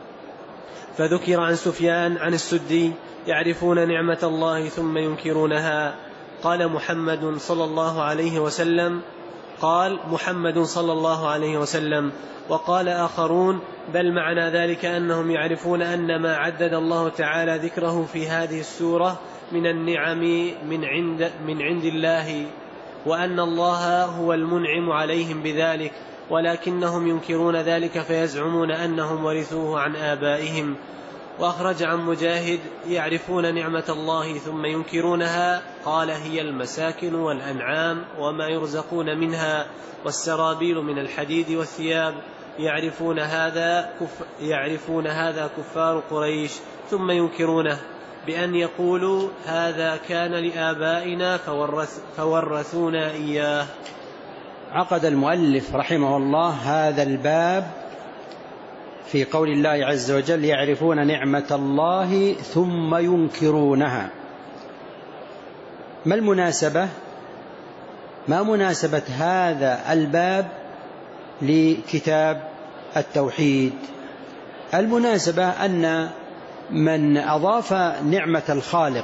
فذكر عن سفيان عن السدي يعرفون نعمة الله ثم ينكرونها. قال محمد صلى الله عليه وسلم قال محمد صلى الله عليه وسلم وقال آخرون بل معنى ذلك أنهم يعرفون أن ما عدد الله تعالى ذكره في هذه السورة من النعم من عند, من عند الله، وأن الله هو المنعم عليهم بذلك، ولكنهم ينكرون ذلك فيزعمون أنهم ورثوه عن آبائهم. وأخرج عن مجاهد يعرفون نعمة الله ثم ينكرونها قال هي المساكن والأنعام وما يرزقون منها والسرابيل من الحديد والثياب. يعرفون هذا, كف يعرفون هذا كفار قريش ثم ينكرونه بأن يقولوا هذا كان لآبائنا فورث فورثونا إياه. عقد المؤلف رحمه الله هذا الباب في قول الله عز وجل يعرفون نعمة الله ثم ينكرونها. ما المناسبة؟ ما مناسبة هذا الباب لكتاب التوحيد؟ المناسبة أن من أضاف نعمة الخالق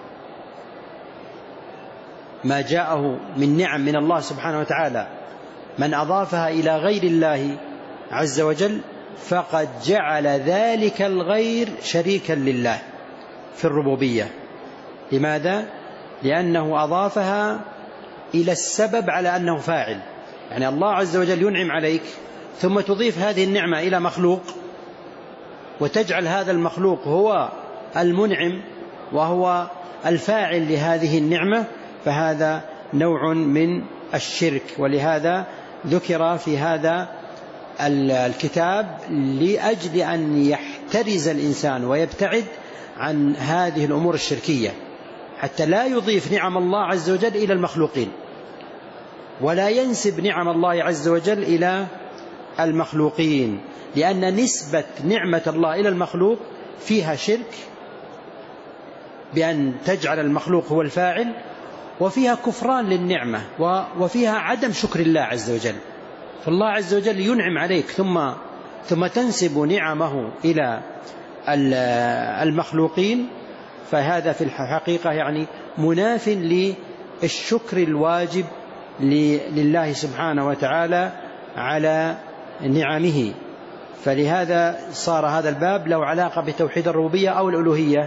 ما جاءه من نعم من الله سبحانه وتعالى من أضافها إلى غير الله عز وجل فقد جعل ذلك الغير شريكا لله في الربوبية. لماذا؟ لأنه أضافها إلى السبب على أنه فاعل. يعني الله عز وجل ينعم عليك ثم تضيف هذه النعمة إلى مخلوق وتجعل هذا المخلوق هو المنعم وهو الفاعل لهذه النعمة، فهذا نوع من الشرك. ولهذا ذكر في هذا الكتاب لأجل أن يحترز الإنسان ويبتعد عن هذه الأمور الشركية، حتى لا يضيف نعم الله عز وجل إلى المخلوقين، ولا ينسب نعم الله عز وجل إلى المخلوقين، لأن نسبة نعمة الله إلى المخلوق فيها شرك بأن تجعل المخلوق هو الفاعل، وفيها كفران للنعمة، وفيها عدم شكر الله عز وجل. فالله عز وجل ينعم عليك ثم ثم تنسب نعمه إلى المخلوقين، فهذا في الحقيقة يعني مناف للشكر الواجب لله سبحانه وتعالى على نعمه. فلهذا صار هذا الباب له علاقة بتوحيد الربوبية أو الألوهية.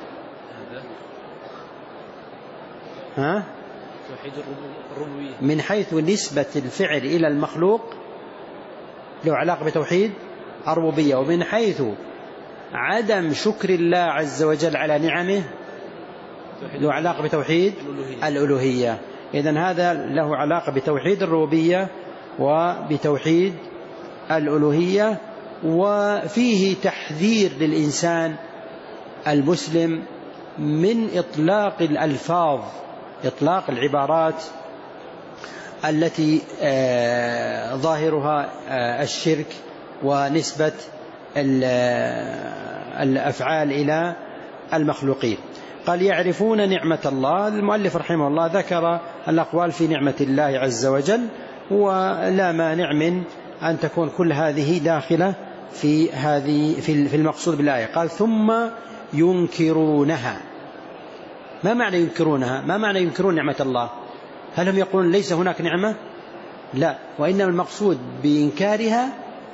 ها؟ توحيد الربوبية من حيث نسبة الفعل إلى المخلوق له علاقة بتوحيد الربوبية، ومن حيث عدم شكر الله عز وجل على نعمه له علاقة بتوحيد الألوهية. إذن هذا له علاقة بتوحيد الربوبية وبتوحيد الألوهية. وفيه تحذير للإنسان المسلم من إطلاق الألفاظ، إطلاق العبارات التي ظاهرها الشرك ونسبة الأفعال إلى المخلوقين. قال يعرفون نعمة الله. المؤلف رحمه الله ذكر الأقوال في نعمة الله عز وجل، ولا مانع من أن تكون كل هذه داخلة في هذه في المقصود بالآية. قال ثم ينكرونها. ما معنى ينكرونها؟ ما معنى ينكرون نعمة الله؟ هل هم يقولون ليس هناك نعمة؟ لا، وإنما المقصود بإنكارها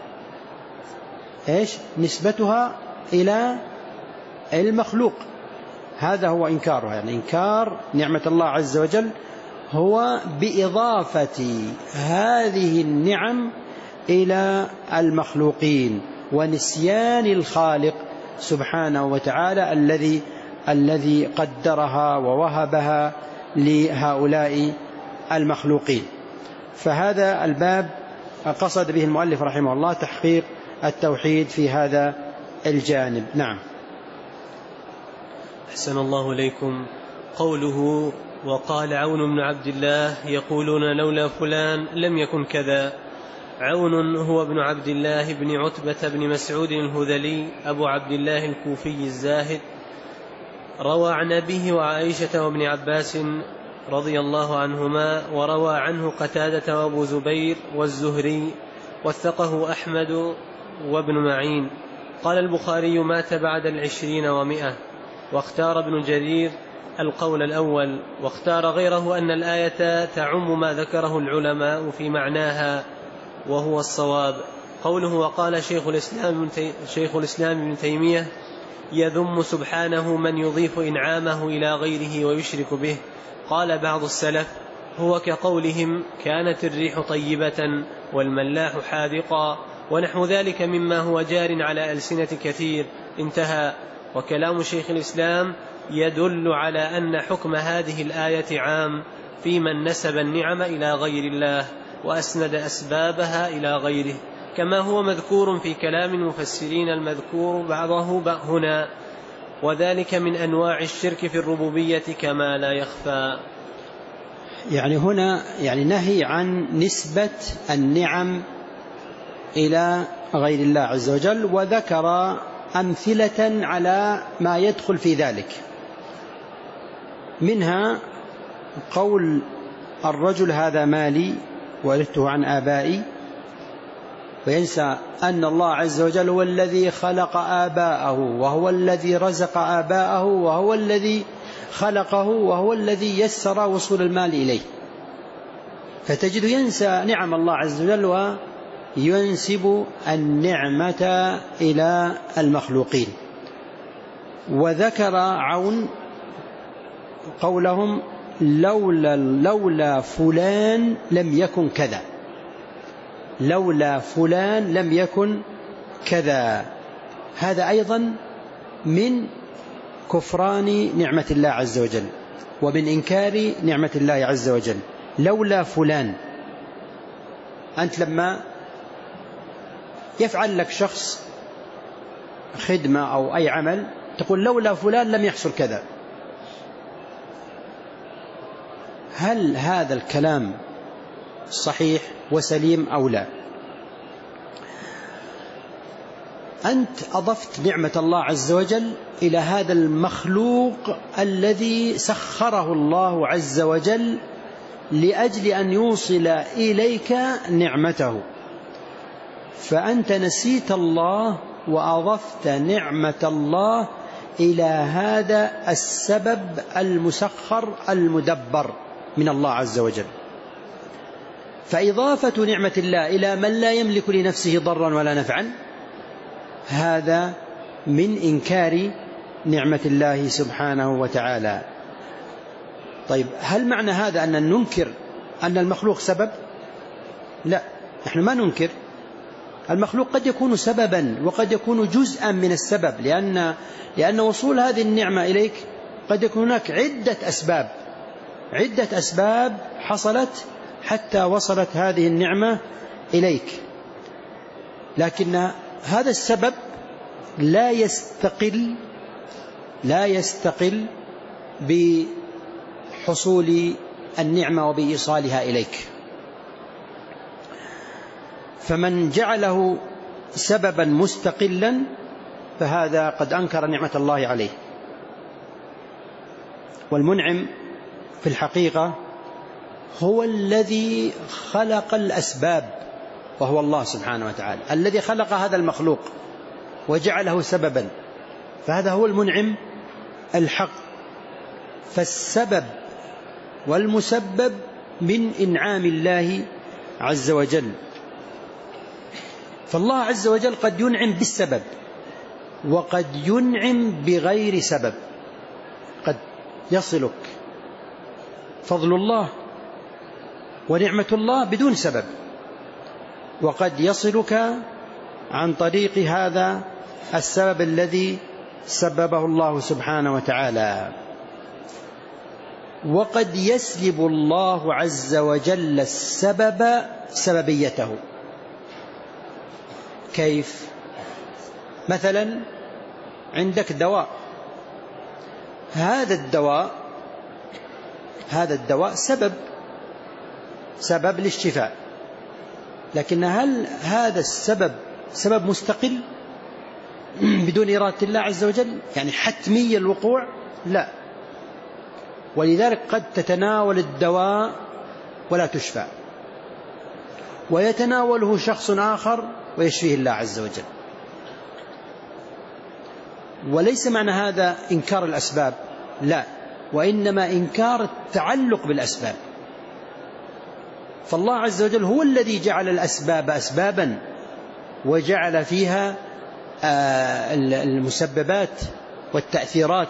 إيش؟ نسبتها إلى المخلوق، هذا هو إنكارها. يعني إنكار نعمة الله عز وجل هو بإضافة هذه النعم إلى المخلوقين، ونسيان الخالق سبحانه وتعالى الذي الذي قدرها ووهبها لهؤلاء المخلوقين. فهذا الباب قصد به المؤلف رحمه الله تحقيق التوحيد في هذا الجانب. نعم. أحسن الله إليكم. قوله وقال عون بن عبد الله يقولون لولا فلان لم يكن كذا. عون هو ابن عبد الله بن عتبة بن مسعود الهذلي أبو عبد الله الكوفي الزاهد، روى عن أبيه وعائشة وابن عباس رضي الله عنهما، وروى عنه قتادة وابو زبير والزهري، وثقه أحمد وابن معين. قال البخاري مات بعد العشرين ومئة. واختار ابن جرير القول الأول، واختار غيره أن الآية تعم ما ذكره العلماء في معناها وهو الصواب. قوله وقال شيخ الإسلام شيخ الإسلام ابن تيمية يذم سبحانه من يضيف إنعامه إلى غيره ويشرك به. قال بعض السلف هو كقولهم كانت الريح طيبة والملاح حاذقا ونحو ذلك مما هو جار على ألسنة كثير. انتهى. وكلام شيخ الإسلام يدل على أن حكم هذه الآية عام في من نسب النعم إلى غير الله وأسند أسبابها إلى غيره، كما هو مذكور في كلام المفسرين المذكور بعضه هنا، وذلك من أنواع الشرك في الربوبية كما لا يخفى. يعني هنا يعني نهي عن نسبة النعم إلى غير الله عز وجل، وذكر أمثلة على ما يدخل في ذلك. منها قول الرجل هذا مالي ورثته عن آبائي، وينسى أن الله عز وجل هو الذي خلق آباءه وهو الذي رزق آباءه وهو الذي خلقه وهو الذي يسر وصول المال إليه. فتجد ينسى نعم الله عز وجل وينسب النعمة إلى المخلوقين. وذكر عون قولهم لولا, لولا فلان لم يكن كذا، لولا فلان لم يكن كذا. هذا أيضا من كفران نعمة الله عز وجل ومن إنكار نعمة الله عز وجل. لولا فلان، أنت لما يفعل لك شخص خدمة أو أي عمل تقول لولا فلان لم يحصل كذا. هل هذا الكلام صحيح وسليم أو لا؟ أنت أضفت نعمة الله عز وجل إلى هذا المخلوق الذي سخره الله عز وجل لأجل أن يوصل إليك نعمته، فأنت نسيت الله وأضفت نعمة الله إلى هذا السبب المسخر المدبر من الله عز وجل. فإضافة نعمة الله إلى من لا يملك لنفسه ضرا ولا نفعا هذا من إنكار نعمة الله سبحانه وتعالى. طيب هل معنى هذا أن ننكر أن المخلوق سبب؟ لا، نحن ما ننكر. المخلوق قد يكون سببا وقد يكون جزءا من السبب، لأن, لأن وصول هذه النعمة إليك قد يكون هناك عدة أسباب عدة أسباب حصلت حتى وصلت هذه النعمة إليك، لكن هذا السبب لا يستقل لا يستقل بحصول النعمة وبإيصالها إليك. فمن جعله سببا مستقلا فهذا قد أنكر نعمة الله عليه. والمنعم في الحقيقة هو الذي خلق الأسباب، وهو الله سبحانه وتعالى الذي خلق هذا المخلوق وجعله سببا، فهذا هو المنعم الحق. فالسبب والمسبب من إنعام الله عز وجل. فالله عز وجل قد ينعم بالسبب وقد ينعم بغير سبب. قد يصلك فضل الله ونعمة الله بدون سبب، وقد يصلك عن طريق هذا السبب الذي سببه الله سبحانه وتعالى. وقد يسلب الله عز وجل السبب سببيته. كيف؟ مثلا عندك دواء، هذا الدواء هذا الدواء سبب سبب للشفاء، لكن هل هذا السبب سبب مستقل بدون إرادة الله عز وجل؟ يعني حتمي الوقوع؟ لا. ولذلك قد تتناول الدواء ولا تشفى، ويتناوله شخص آخر ويشفيه الله عز وجل. وليس معنى هذا إنكار الأسباب، لا، وإنما إنكار التعلق بالأسباب. فالله عز وجل هو الذي جعل الأسباب أسبابا وجعل فيها المسببات والتأثيرات.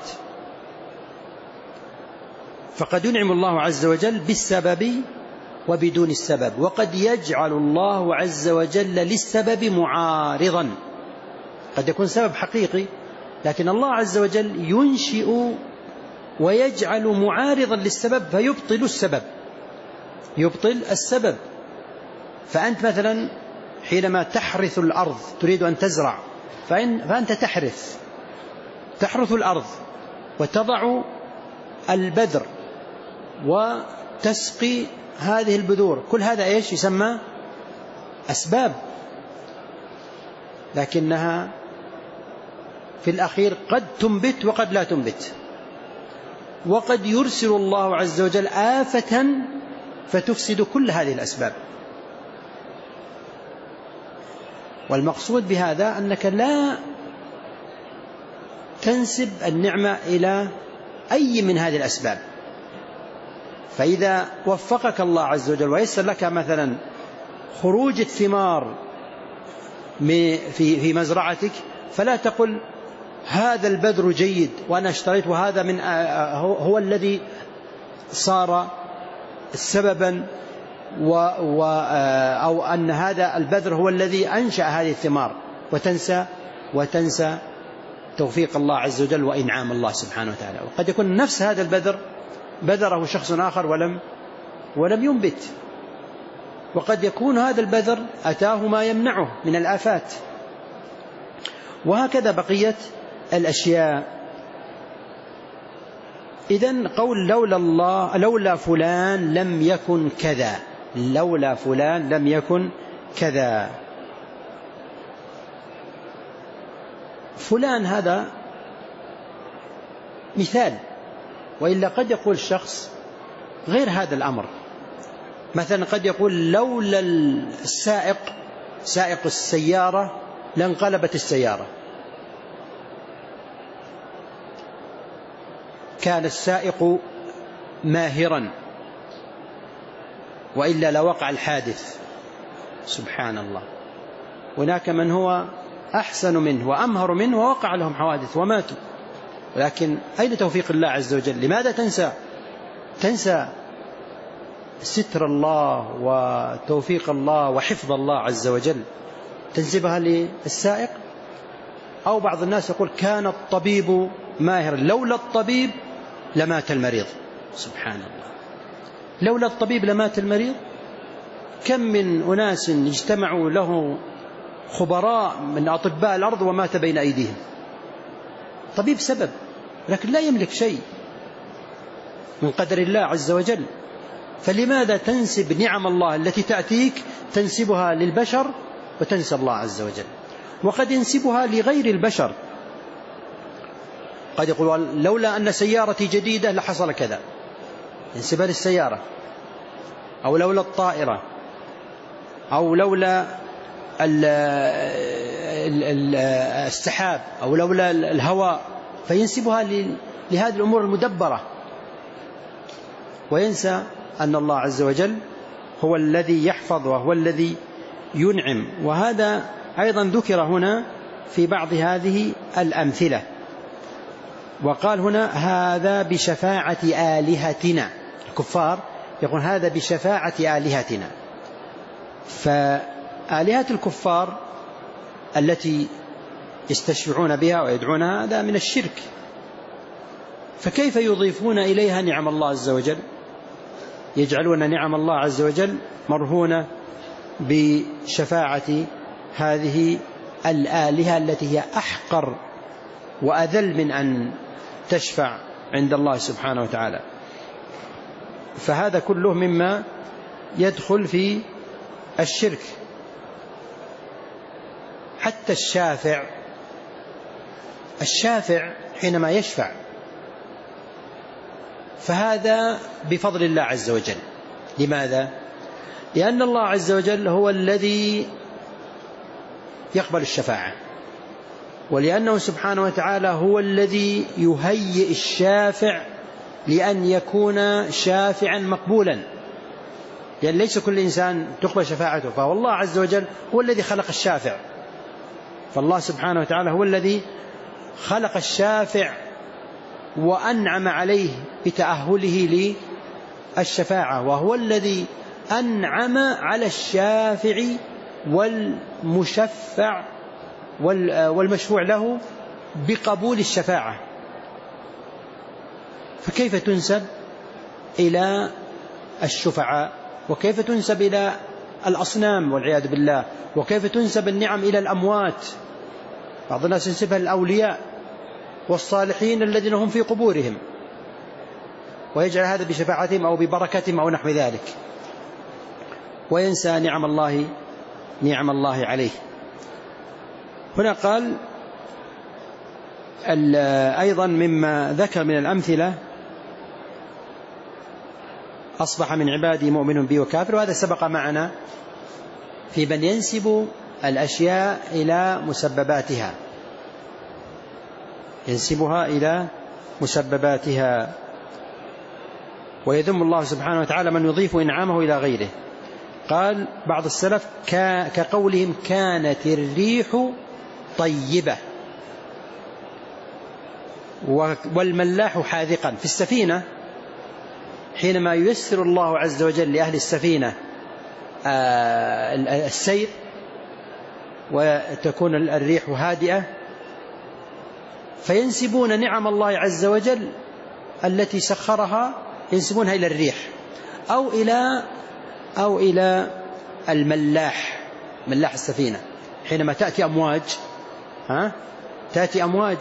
فقد ينعم الله عز وجل بالسبب وبدون السبب، وقد يجعل الله عز وجل للسبب معارضا. قد يكون سبب حقيقي لكن الله عز وجل ينشئ ويجعل معارضا للسبب فيبطل السبب يبطل السبب. فأنت مثلا حينما تحرث الأرض تريد أن تزرع، فإن فأنت تحرث تحرث الأرض وتضع البذر وتسقي هذه البذور، كل هذا إيش يسمى؟ أسباب، لكنها في الأخير قد تنبت وقد لا تنبت. وقد يرسل الله عز وجل آفة فتفسد كل هذه الأسباب. والمقصود بهذا أنك لا تنسب النعمة إلى أي من هذه الأسباب. فإذا وفقك الله عز وجل ويسر لك مثلا خروج الثمار في مزرعتك، فلا تقل هذا البذر جيد وأنا اشتريت وهذا من هو الذي صار سببا و و أو أن هذا البذر هو الذي أنشأ هذه الثمار، وتنسى وتنسى توفيق الله عز وجل وإنعام الله سبحانه وتعالى. وقد يكون نفس هذا البذر بذره شخص آخر ولم ولم ينبت. وقد يكون هذا البذر أتاه ما يمنعه من الآفات. وهكذا بقية الأشياء. إذن قول لولا الله لولا فلان لم يكن كذا، لولا فلان لم يكن كذا. فلان هذا مثال، وإلا قد يقول شخص غير هذا الأمر. مثلا قد يقول لولا السائق سائق السيارة لانقلبت السيارة، كان السائق ماهرا وإلا لوقع الحادث. سبحان الله، هناك من هو أحسن منه وأمهر منه ووقع لهم حوادث وماتوا، ولكن أين توفيق الله عز وجل؟ لماذا تنسى تنسى ستر الله وتوفيق الله وحفظ الله عز وجل، تنسبها للسائق؟ أو بعض الناس يقول كان الطبيب ماهرا، لولا الطبيب لمات المريض. سبحان الله، لولا الطبيب لمات المريض. كم من أناس اجتمعوا له خبراء من أطباء الأرض ومات بين أيديهم. طبيب سبب، لكن لا يملك شيء من قدر الله عز وجل. فلماذا تنسب نعم الله التي تأتيك تنسبها للبشر وتنسى الله عز وجل؟ وقد ينسبها لغير البشر، قد يقول لولا أن سيارتي جديدة لحصل كذا، ينسبها للسيارة. أو لولا الطائرة، أو لولا السحاب، أو لولا الهواء، فينسبها لهذه الأمور المدبرة، وينسى أن الله عز وجل هو الذي يحفظ وهو الذي ينعم. وهذا أيضا ذكر هنا في بعض هذه الأمثلة. وقال هنا هذا بشفاعة آلهتنا، الكفار يقول هذا بشفاعة آلهتنا. فآلهة الكفار التي يستشفعون بها ويدعونها هذا من الشرك، فكيف يضيفون إليها نعم الله عز وجل؟ يجعلون نعم الله عز وجل مرهونة بشفاعة هذه الآلهة التي هي أحقر وأذل من أن تشفع عند الله سبحانه وتعالى. فهذا كله مما يدخل في الشرك. حتى الشافع الشافع حينما يشفع فهذا بفضل الله عز وجل. لماذا؟ لأن الله عز وجل هو الذي يقبل الشفاعة، ولأنه سبحانه وتعالى هو الذي يهيئ الشافع لأن يكون شافعا مقبولا، لأن ليس كل إنسان تقبل شفاعته، فهو الله عز وجل هو الذي خلق الشافع. فالله سبحانه وتعالى هو الذي خلق الشافع وأنعم عليه بتأهله للشفاعة، وهو الذي أنعم على الشافع والمشفع والمشفوع له بقبول الشفاعة. فكيف تنسب إلى الشفعاء؟ وكيف تنسب إلى الأصنام والعياذ بالله؟ وكيف تنسب النعم إلى الأموات؟ بعض الناس ينسبها للأولياء والصالحين الذين هم في قبورهم، ويجعل هذا بشفاعتهم أو ببركتهم أو نحو ذلك، وينسى نعم الله نعم الله عليه. هنا قال أيضا مما ذكر من الأمثلة أصبح من عبادي مؤمن بي وكافر، وهذا سبق معنا في من ينسب الأشياء إلى مسبباتها، ينسبها إلى مسبباتها. ويذم الله سبحانه وتعالى من يضيف إنعامه إلى غيره. قال بعض السلف كقولهم كانت الريح طيبة والملاح حاذقا. في السفينة حينما ييسر الله عز وجل لأهل السفينة السير وتكون الريح هادئة، فينسبون نعم الله عز وجل التي سخرها ينسبونها إلى الريح أو إلى أو إلى الملاح، ملاح السفينة، حينما تأتي أمواج ها تأتي أمواج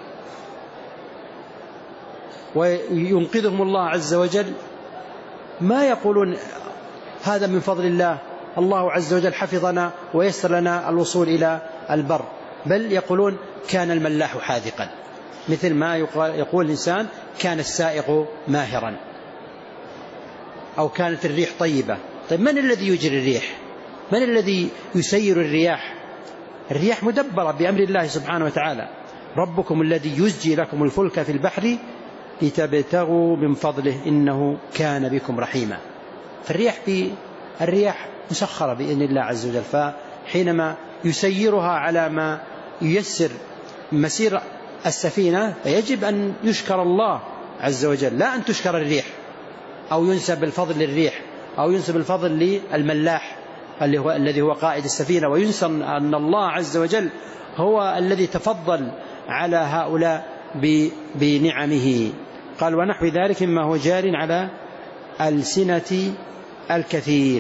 وينقذهم الله عز وجل، ما يقولون هذا من فضل الله، الله عز وجل حفظنا ويسر لنا الوصول إلى البر، بل يقولون كان الملاح حاذقا، مثل ما يقول الإنسان كان السائق ماهرا، أو كانت الريح طيبة. طيب من الذي يجري الريح؟ من الذي يسير الرياح؟ الرياح مدبرة بأمر الله سبحانه وتعالى. ربكم الذي يزجي لكم الفلك في البحر لتبتغوا من فضله إنه كان بكم رحيما. فالرياح الرياح مسخرة بإذن الله عز وجل، فحينما يسيرها على ما ييسر مسير السفينة فيجب أن يشكر الله عز وجل، لا أن تشكر الريح أو ينسب الفضل للريح أو ينسب الفضل للملاح اللي هو الذي هو قائد السفينة، وينسى أن الله عز وجل هو الذي تفضل على هؤلاء بنعمه. قال ونحو ذلك مما هو جار على ألسنة الكثير،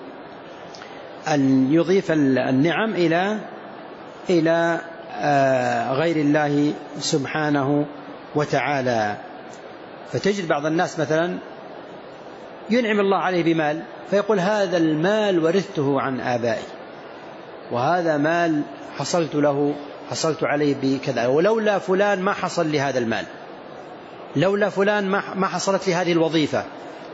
أن يضيف النعم إلى إلى غير الله سبحانه وتعالى. فتجد بعض الناس مثلا ينعم الله عليه بمال فيقول هذا المال ورثته عن آبائي، وهذا مال حصلت له حصلت عليه بكذا، ولولا فلان ما حصل لي هذا المال، لولا فلان ما حصلت لي هذه الوظيفة.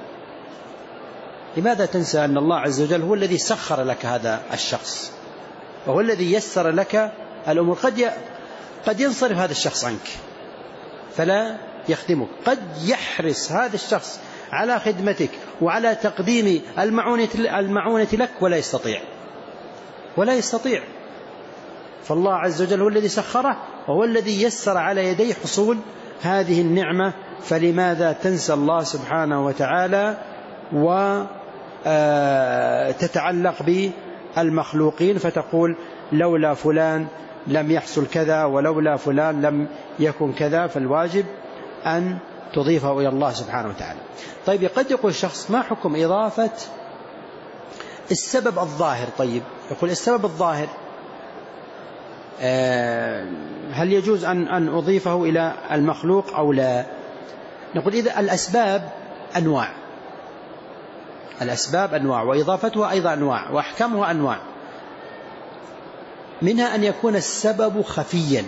لماذا تنسى أن الله عز وجل هو الذي سخر لك هذا الشخص، وهو الذي يسر لك الأمور؟ قد قد ينصرف هذا الشخص عنك فلا يخدمك، قد يحرص هذا الشخص على خدمتك وعلى تقديم المعونة المعونة لك ولا يستطيع ولا يستطيع فالله عز وجل هو الذي سخره وهو الذي يسر على يديه حصول هذه النعمة. فلماذا تنسى الله سبحانه وتعالى وتتعلق بالمخلوقين فتقول لولا فلان لم يحصل كذا ولولا فلان لم يكن كذا؟ فالواجب أن تضيفه إلى الله سبحانه وتعالى. طيب قد يقول الشخص ما حكم إضافة السبب الظاهر؟ طيب يقول السبب الظاهر هل يجوز أن أن أضيفه إلى المخلوق أو لا؟ نقول إذا الأسباب أنواع، الأسباب أنواع وإضافتها أيضا أنواع وأحكامها أنواع، منها أن يكون السبب خفيا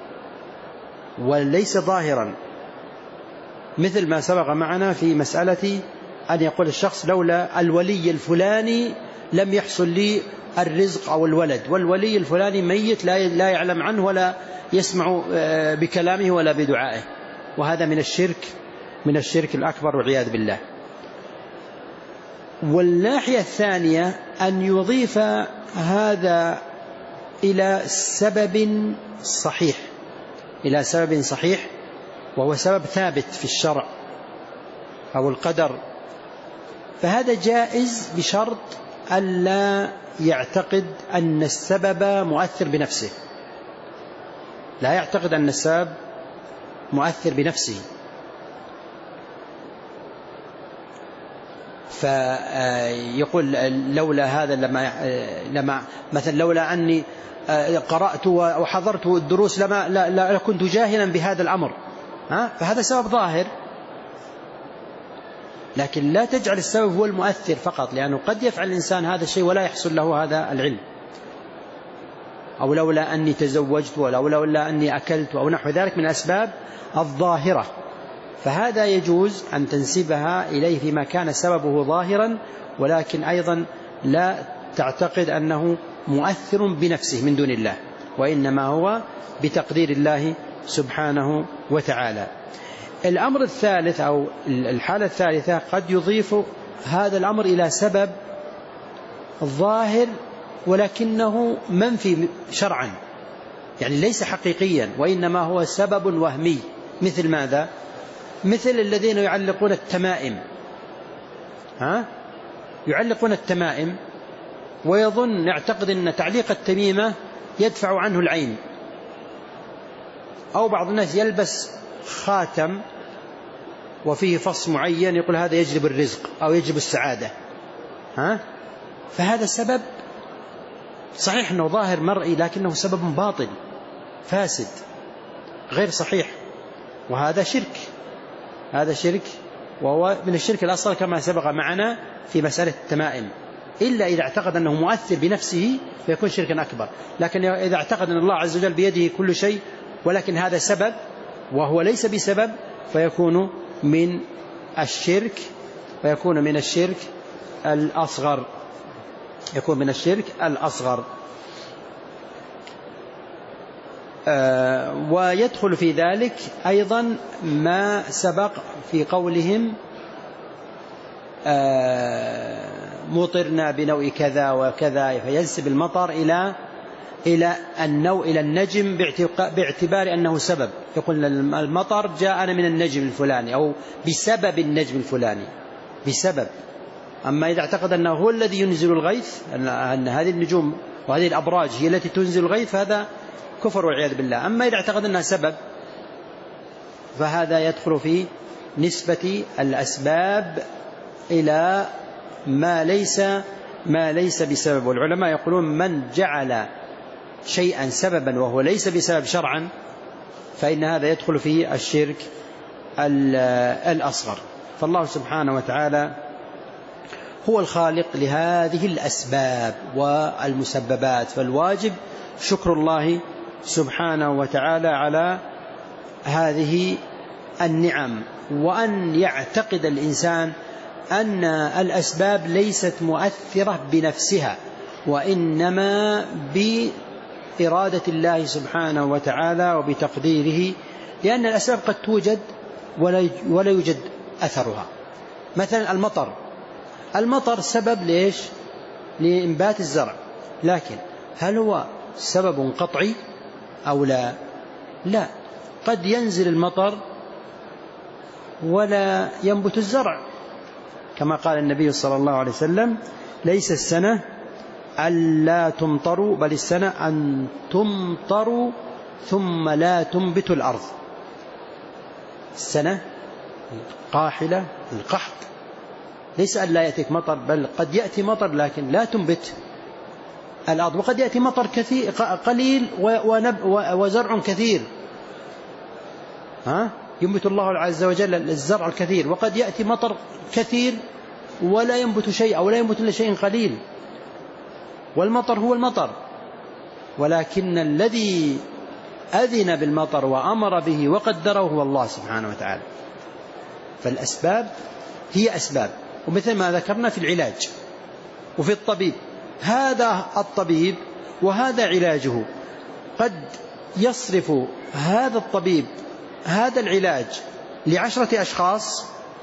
وليس ظاهرا، مثل ما سبق معنا في مسألة أن يقول الشخص لولا الولي الفلاني لم يحصل لي الرزق أو الولد، والولي الفلاني ميت لا يعلم عنه ولا يسمع بكلامه ولا بدعائه، وهذا من الشرك من الشرك الأكبر والعياذ بالله. والناحية الثانية أن يضيف هذا إلى سبب صحيح إلى سبب صحيح وهو سبب ثابت في الشرع أو القدر، فهذا جائز بشرط ألا يعتقد أن السبب مؤثر بنفسه، لا يعتقد أن السبب مؤثر بنفسه. فيقول لولا هذا لما, لما مثلا لولا أني قرأت وحضرت الدروس لما لا, لا كنت جاهلا بهذا الأمر، ها؟ فهذا سبب ظاهر، لكن لا تجعل السبب هو المؤثر فقط، لأنه قد يفعل الإنسان هذا الشيء ولا يحصل له هذا العلم، أو لولا أني تزوجت ولو لولا أني أكلت أو نحو ذلك من الأسباب الظاهرة، فهذا يجوز أن تنسبها إليه فيما كان سببه ظاهرا، ولكن أيضا لا تعتقد أنه مؤثر بنفسه من دون الله، وإنما هو بتقدير الله سبحانه وتعالى. الأمر الثالث أو الحالة الثالثة قد يضيف هذا الأمر إلى سبب ظاهر ولكنه منفي شرعا، يعني ليس حقيقيا وإنما هو سبب وهمي. مثل ماذا؟ مثل الذين يعلقون التمائم، ها؟ يعلقون التمائم ويظن يعتقد أن تعليق التميمة يدفع عنه العين، أو بعض الناس يلبس خاتم وفيه فص معين يقول هذا يجلب الرزق أو يجلب السعادة، ها؟ فهذا سبب صحيح أنه ظاهر مرئي، لكنه سبب باطل فاسد غير صحيح، وهذا شرك، هذا شرك، وهو من الشرك الأصغر كما سبق معنا في مسألة التمائم، إلا إذا اعتقد أنه مؤثر بنفسه فيكون شركا أكبر. لكن إذا اعتقد أن الله عز وجل بيده كل شيء ولكن هذا سبب وهو ليس بسبب فيكون من الشرك، فيكون من الشرك الأصغر، يكون من الشرك الأصغر. آه ويدخل في ذلك أيضا ما سبق في قولهم آه مطرنا بنوء كذا وكذا، فينسب المطر إلى إلى النوء إلى النجم باعتبار أنه سبب، يقول المطر جاءنا من النجم الفلاني أو بسبب النجم الفلاني، بسبب. أما إذا اعتقد أنه هو الذي ينزل الغيث، أن هذه النجوم وهذه الأبراج هي التي تنزل الغيث، هذا كفر والعياذ بالله. أما إذا اعتقد أنها سبب فهذا يدخل في نسبة الأسباب إلى ما ليس ما ليس بسبب. والعلماء يقولون من جعل شيئا سببا وهو ليس بسبب شرعا فإن هذا يدخل في الشرك الأصغر. فالله سبحانه وتعالى هو الخالق لهذه الأسباب والمسببات، فالواجب شكر الله سبحانه وتعالى على هذه النعم، وأن يعتقد الإنسان أن الأسباب ليست مؤثرة بنفسها، وإنما بإرادة الله سبحانه وتعالى وبتقديره، لأن الأسباب قد توجد ولا يوجد أثرها. مثلا المطر، المطر سبب ليش؟ لإنبات الزرع، لكن هل هو سبب قطعي أو لا؟ لا، قد ينزل المطر ولا ينبت الزرع، كما قال النبي صلى الله عليه وسلم ليس السنة ألا تمطروا بل السنة أن تمطروا ثم لا تنبت الأرض. السنة قاحلة القحط، ليس أن لا يأتيك مطر، بل قد يأتي مطر لكن لا تنبت الأرض، وقد يأتي مطر كثير قليل وزرع كثير، ها ينبت الله عز وجل الزرع الكثير، وقد يأتي مطر كثير ولا ينبت شيء أو لا ينبت إلا شيء قليل. والمطر هو المطر، ولكن الذي أذن بالمطر وأمر به وقدره هو الله سبحانه وتعالى. فالأسباب هي أسباب، ومثل ما ذكرنا في العلاج وفي الطبيب، هذا الطبيب وهذا علاجه، قد يصرف هذا الطبيب هذا العلاج لعشرة أشخاص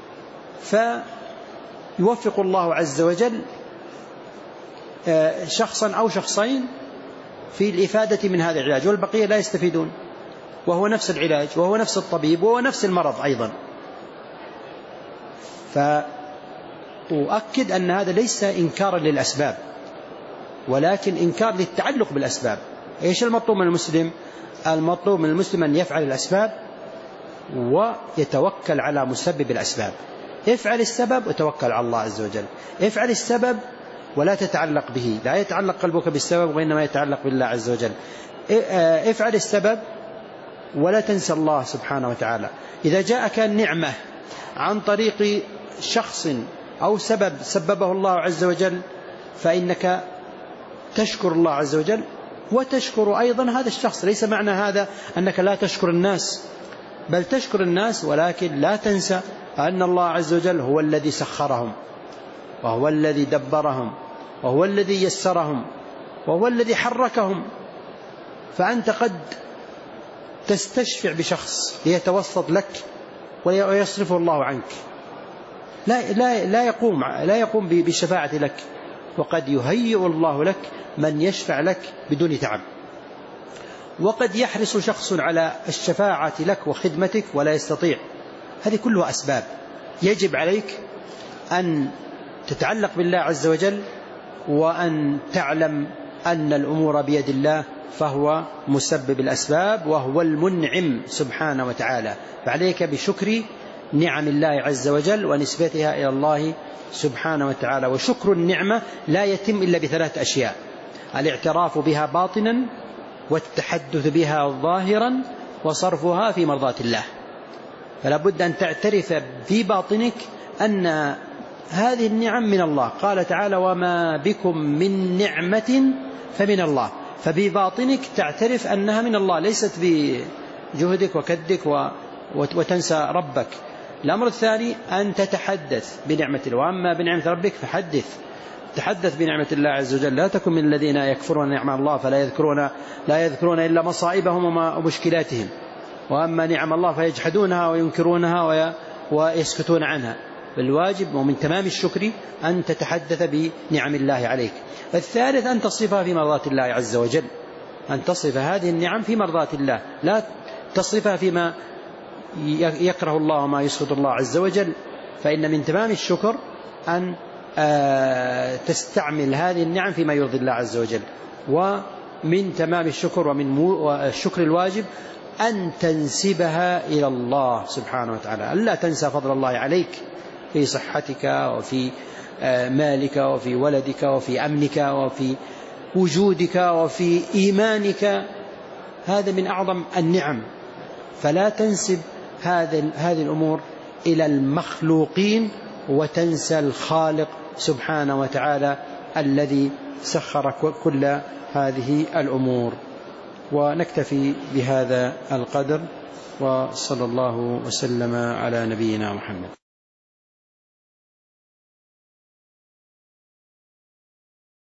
فيوفق الله عز وجل شخصا أو شخصين في الإفادة من هذا العلاج، والبقية لا يستفيدون، وهو نفس العلاج وهو نفس الطبيب وهو نفس المرض أيضا. فأؤكد أن هذا ليس إنكارا للأسباب، ولكن إنكار للتعلق بالأسباب. إيش المطلوب من المسلم؟ المطلوب من المسلم أن يفعل الأسباب ويتوكل على مسبب الأسباب. افعل السبب وتوكل على الله عز وجل، افعل السبب ولا تتعلق به، لا يتعلق قلبك بالسبب وإنما يتعلق بالله عز وجل. افعل السبب ولا تنسى الله سبحانه وتعالى. إذا جاءك النعمة عن طريق شخص أو سبب سببه الله عز وجل فإنك تشكر الله عز وجل وتشكر أيضا هذا الشخص. ليس معنى هذا أنك لا تشكر الناس، بل تشكر الناس، ولكن لا تنسى أن الله عز وجل هو الذي سخرهم، وهو الذي دبرهم، وهو الذي يسرهم، وهو الذي حركهم. فأنت قد تستشفع بشخص ليتوسط لك ويصرفه الله عنك، لا, لا, لا يقوم لا يقوم بالشفاعة لك، وقد يهيئ الله لك من يشفع لك بدون تعب. وقد يحرص شخص على الشفاعة لك وخدمتك ولا يستطيع. هذه كلها أسباب. يجب عليك أن تتعلق بالله عز وجل وأن تعلم أن الأمور بيد الله، فهو مسبب الأسباب وهو المنعم سبحانه وتعالى. فعليك بشكر نعم الله عز وجل ونسبتها إلى الله سبحانه وتعالى. وشكر النعمة لا يتم إلا بثلاث أشياء: الاعتراف بها باطنا، والتحدث بها ظاهرا، وصرفها في مرضاة الله. فلا بد أن تعترف في باطنك أن هذه النعم من الله. قال تعالى: وما بكم من نعمة فمن الله. فبباطنك تعترف أنها من الله، ليست بجهدك وكدك وتنسى ربك. الأمر الثاني أن تتحدث بنعمة الله، وأما بنعمة ربك فحدث، تحدث بنعمة الله عز وجل. لا تكن من الذين يكفرون نعم الله فلا يذكرون لا يذكرون إلا مصائبهم ومشكلاتهم، وأما نعم الله فيجحدونها وينكرونها ويسكتون عنها. بالواجب ومن تمام الشكر أن تتحدث بنعم الله عليك. الثالث أن تصفها في مرضاة الله عز وجل، أن تصف هذه النعم في مرضاة الله، لا تصفها فيما يكره الله وما يسخط الله عز وجل. فإن من تمام الشكر أن تستعمل هذه النعم فيما يرضي الله عز وجل. ومن تمام الشكر ومن الشكر الواجب أن تنسبها إلى الله سبحانه وتعالى، ألا تنسى فضل الله عليك في صحتك وفي مالك وفي ولدك وفي أمنك وفي وجودك وفي إيمانك. هذا من أعظم النعم. فلا تنسب هذه هذه الأمور إلى المخلوقين وتنسى الخالق سبحانه وتعالى الذي سخر كل هذه الأمور. ونكتفي بهذا القدر، وصلى الله وسلم على نبينا محمد.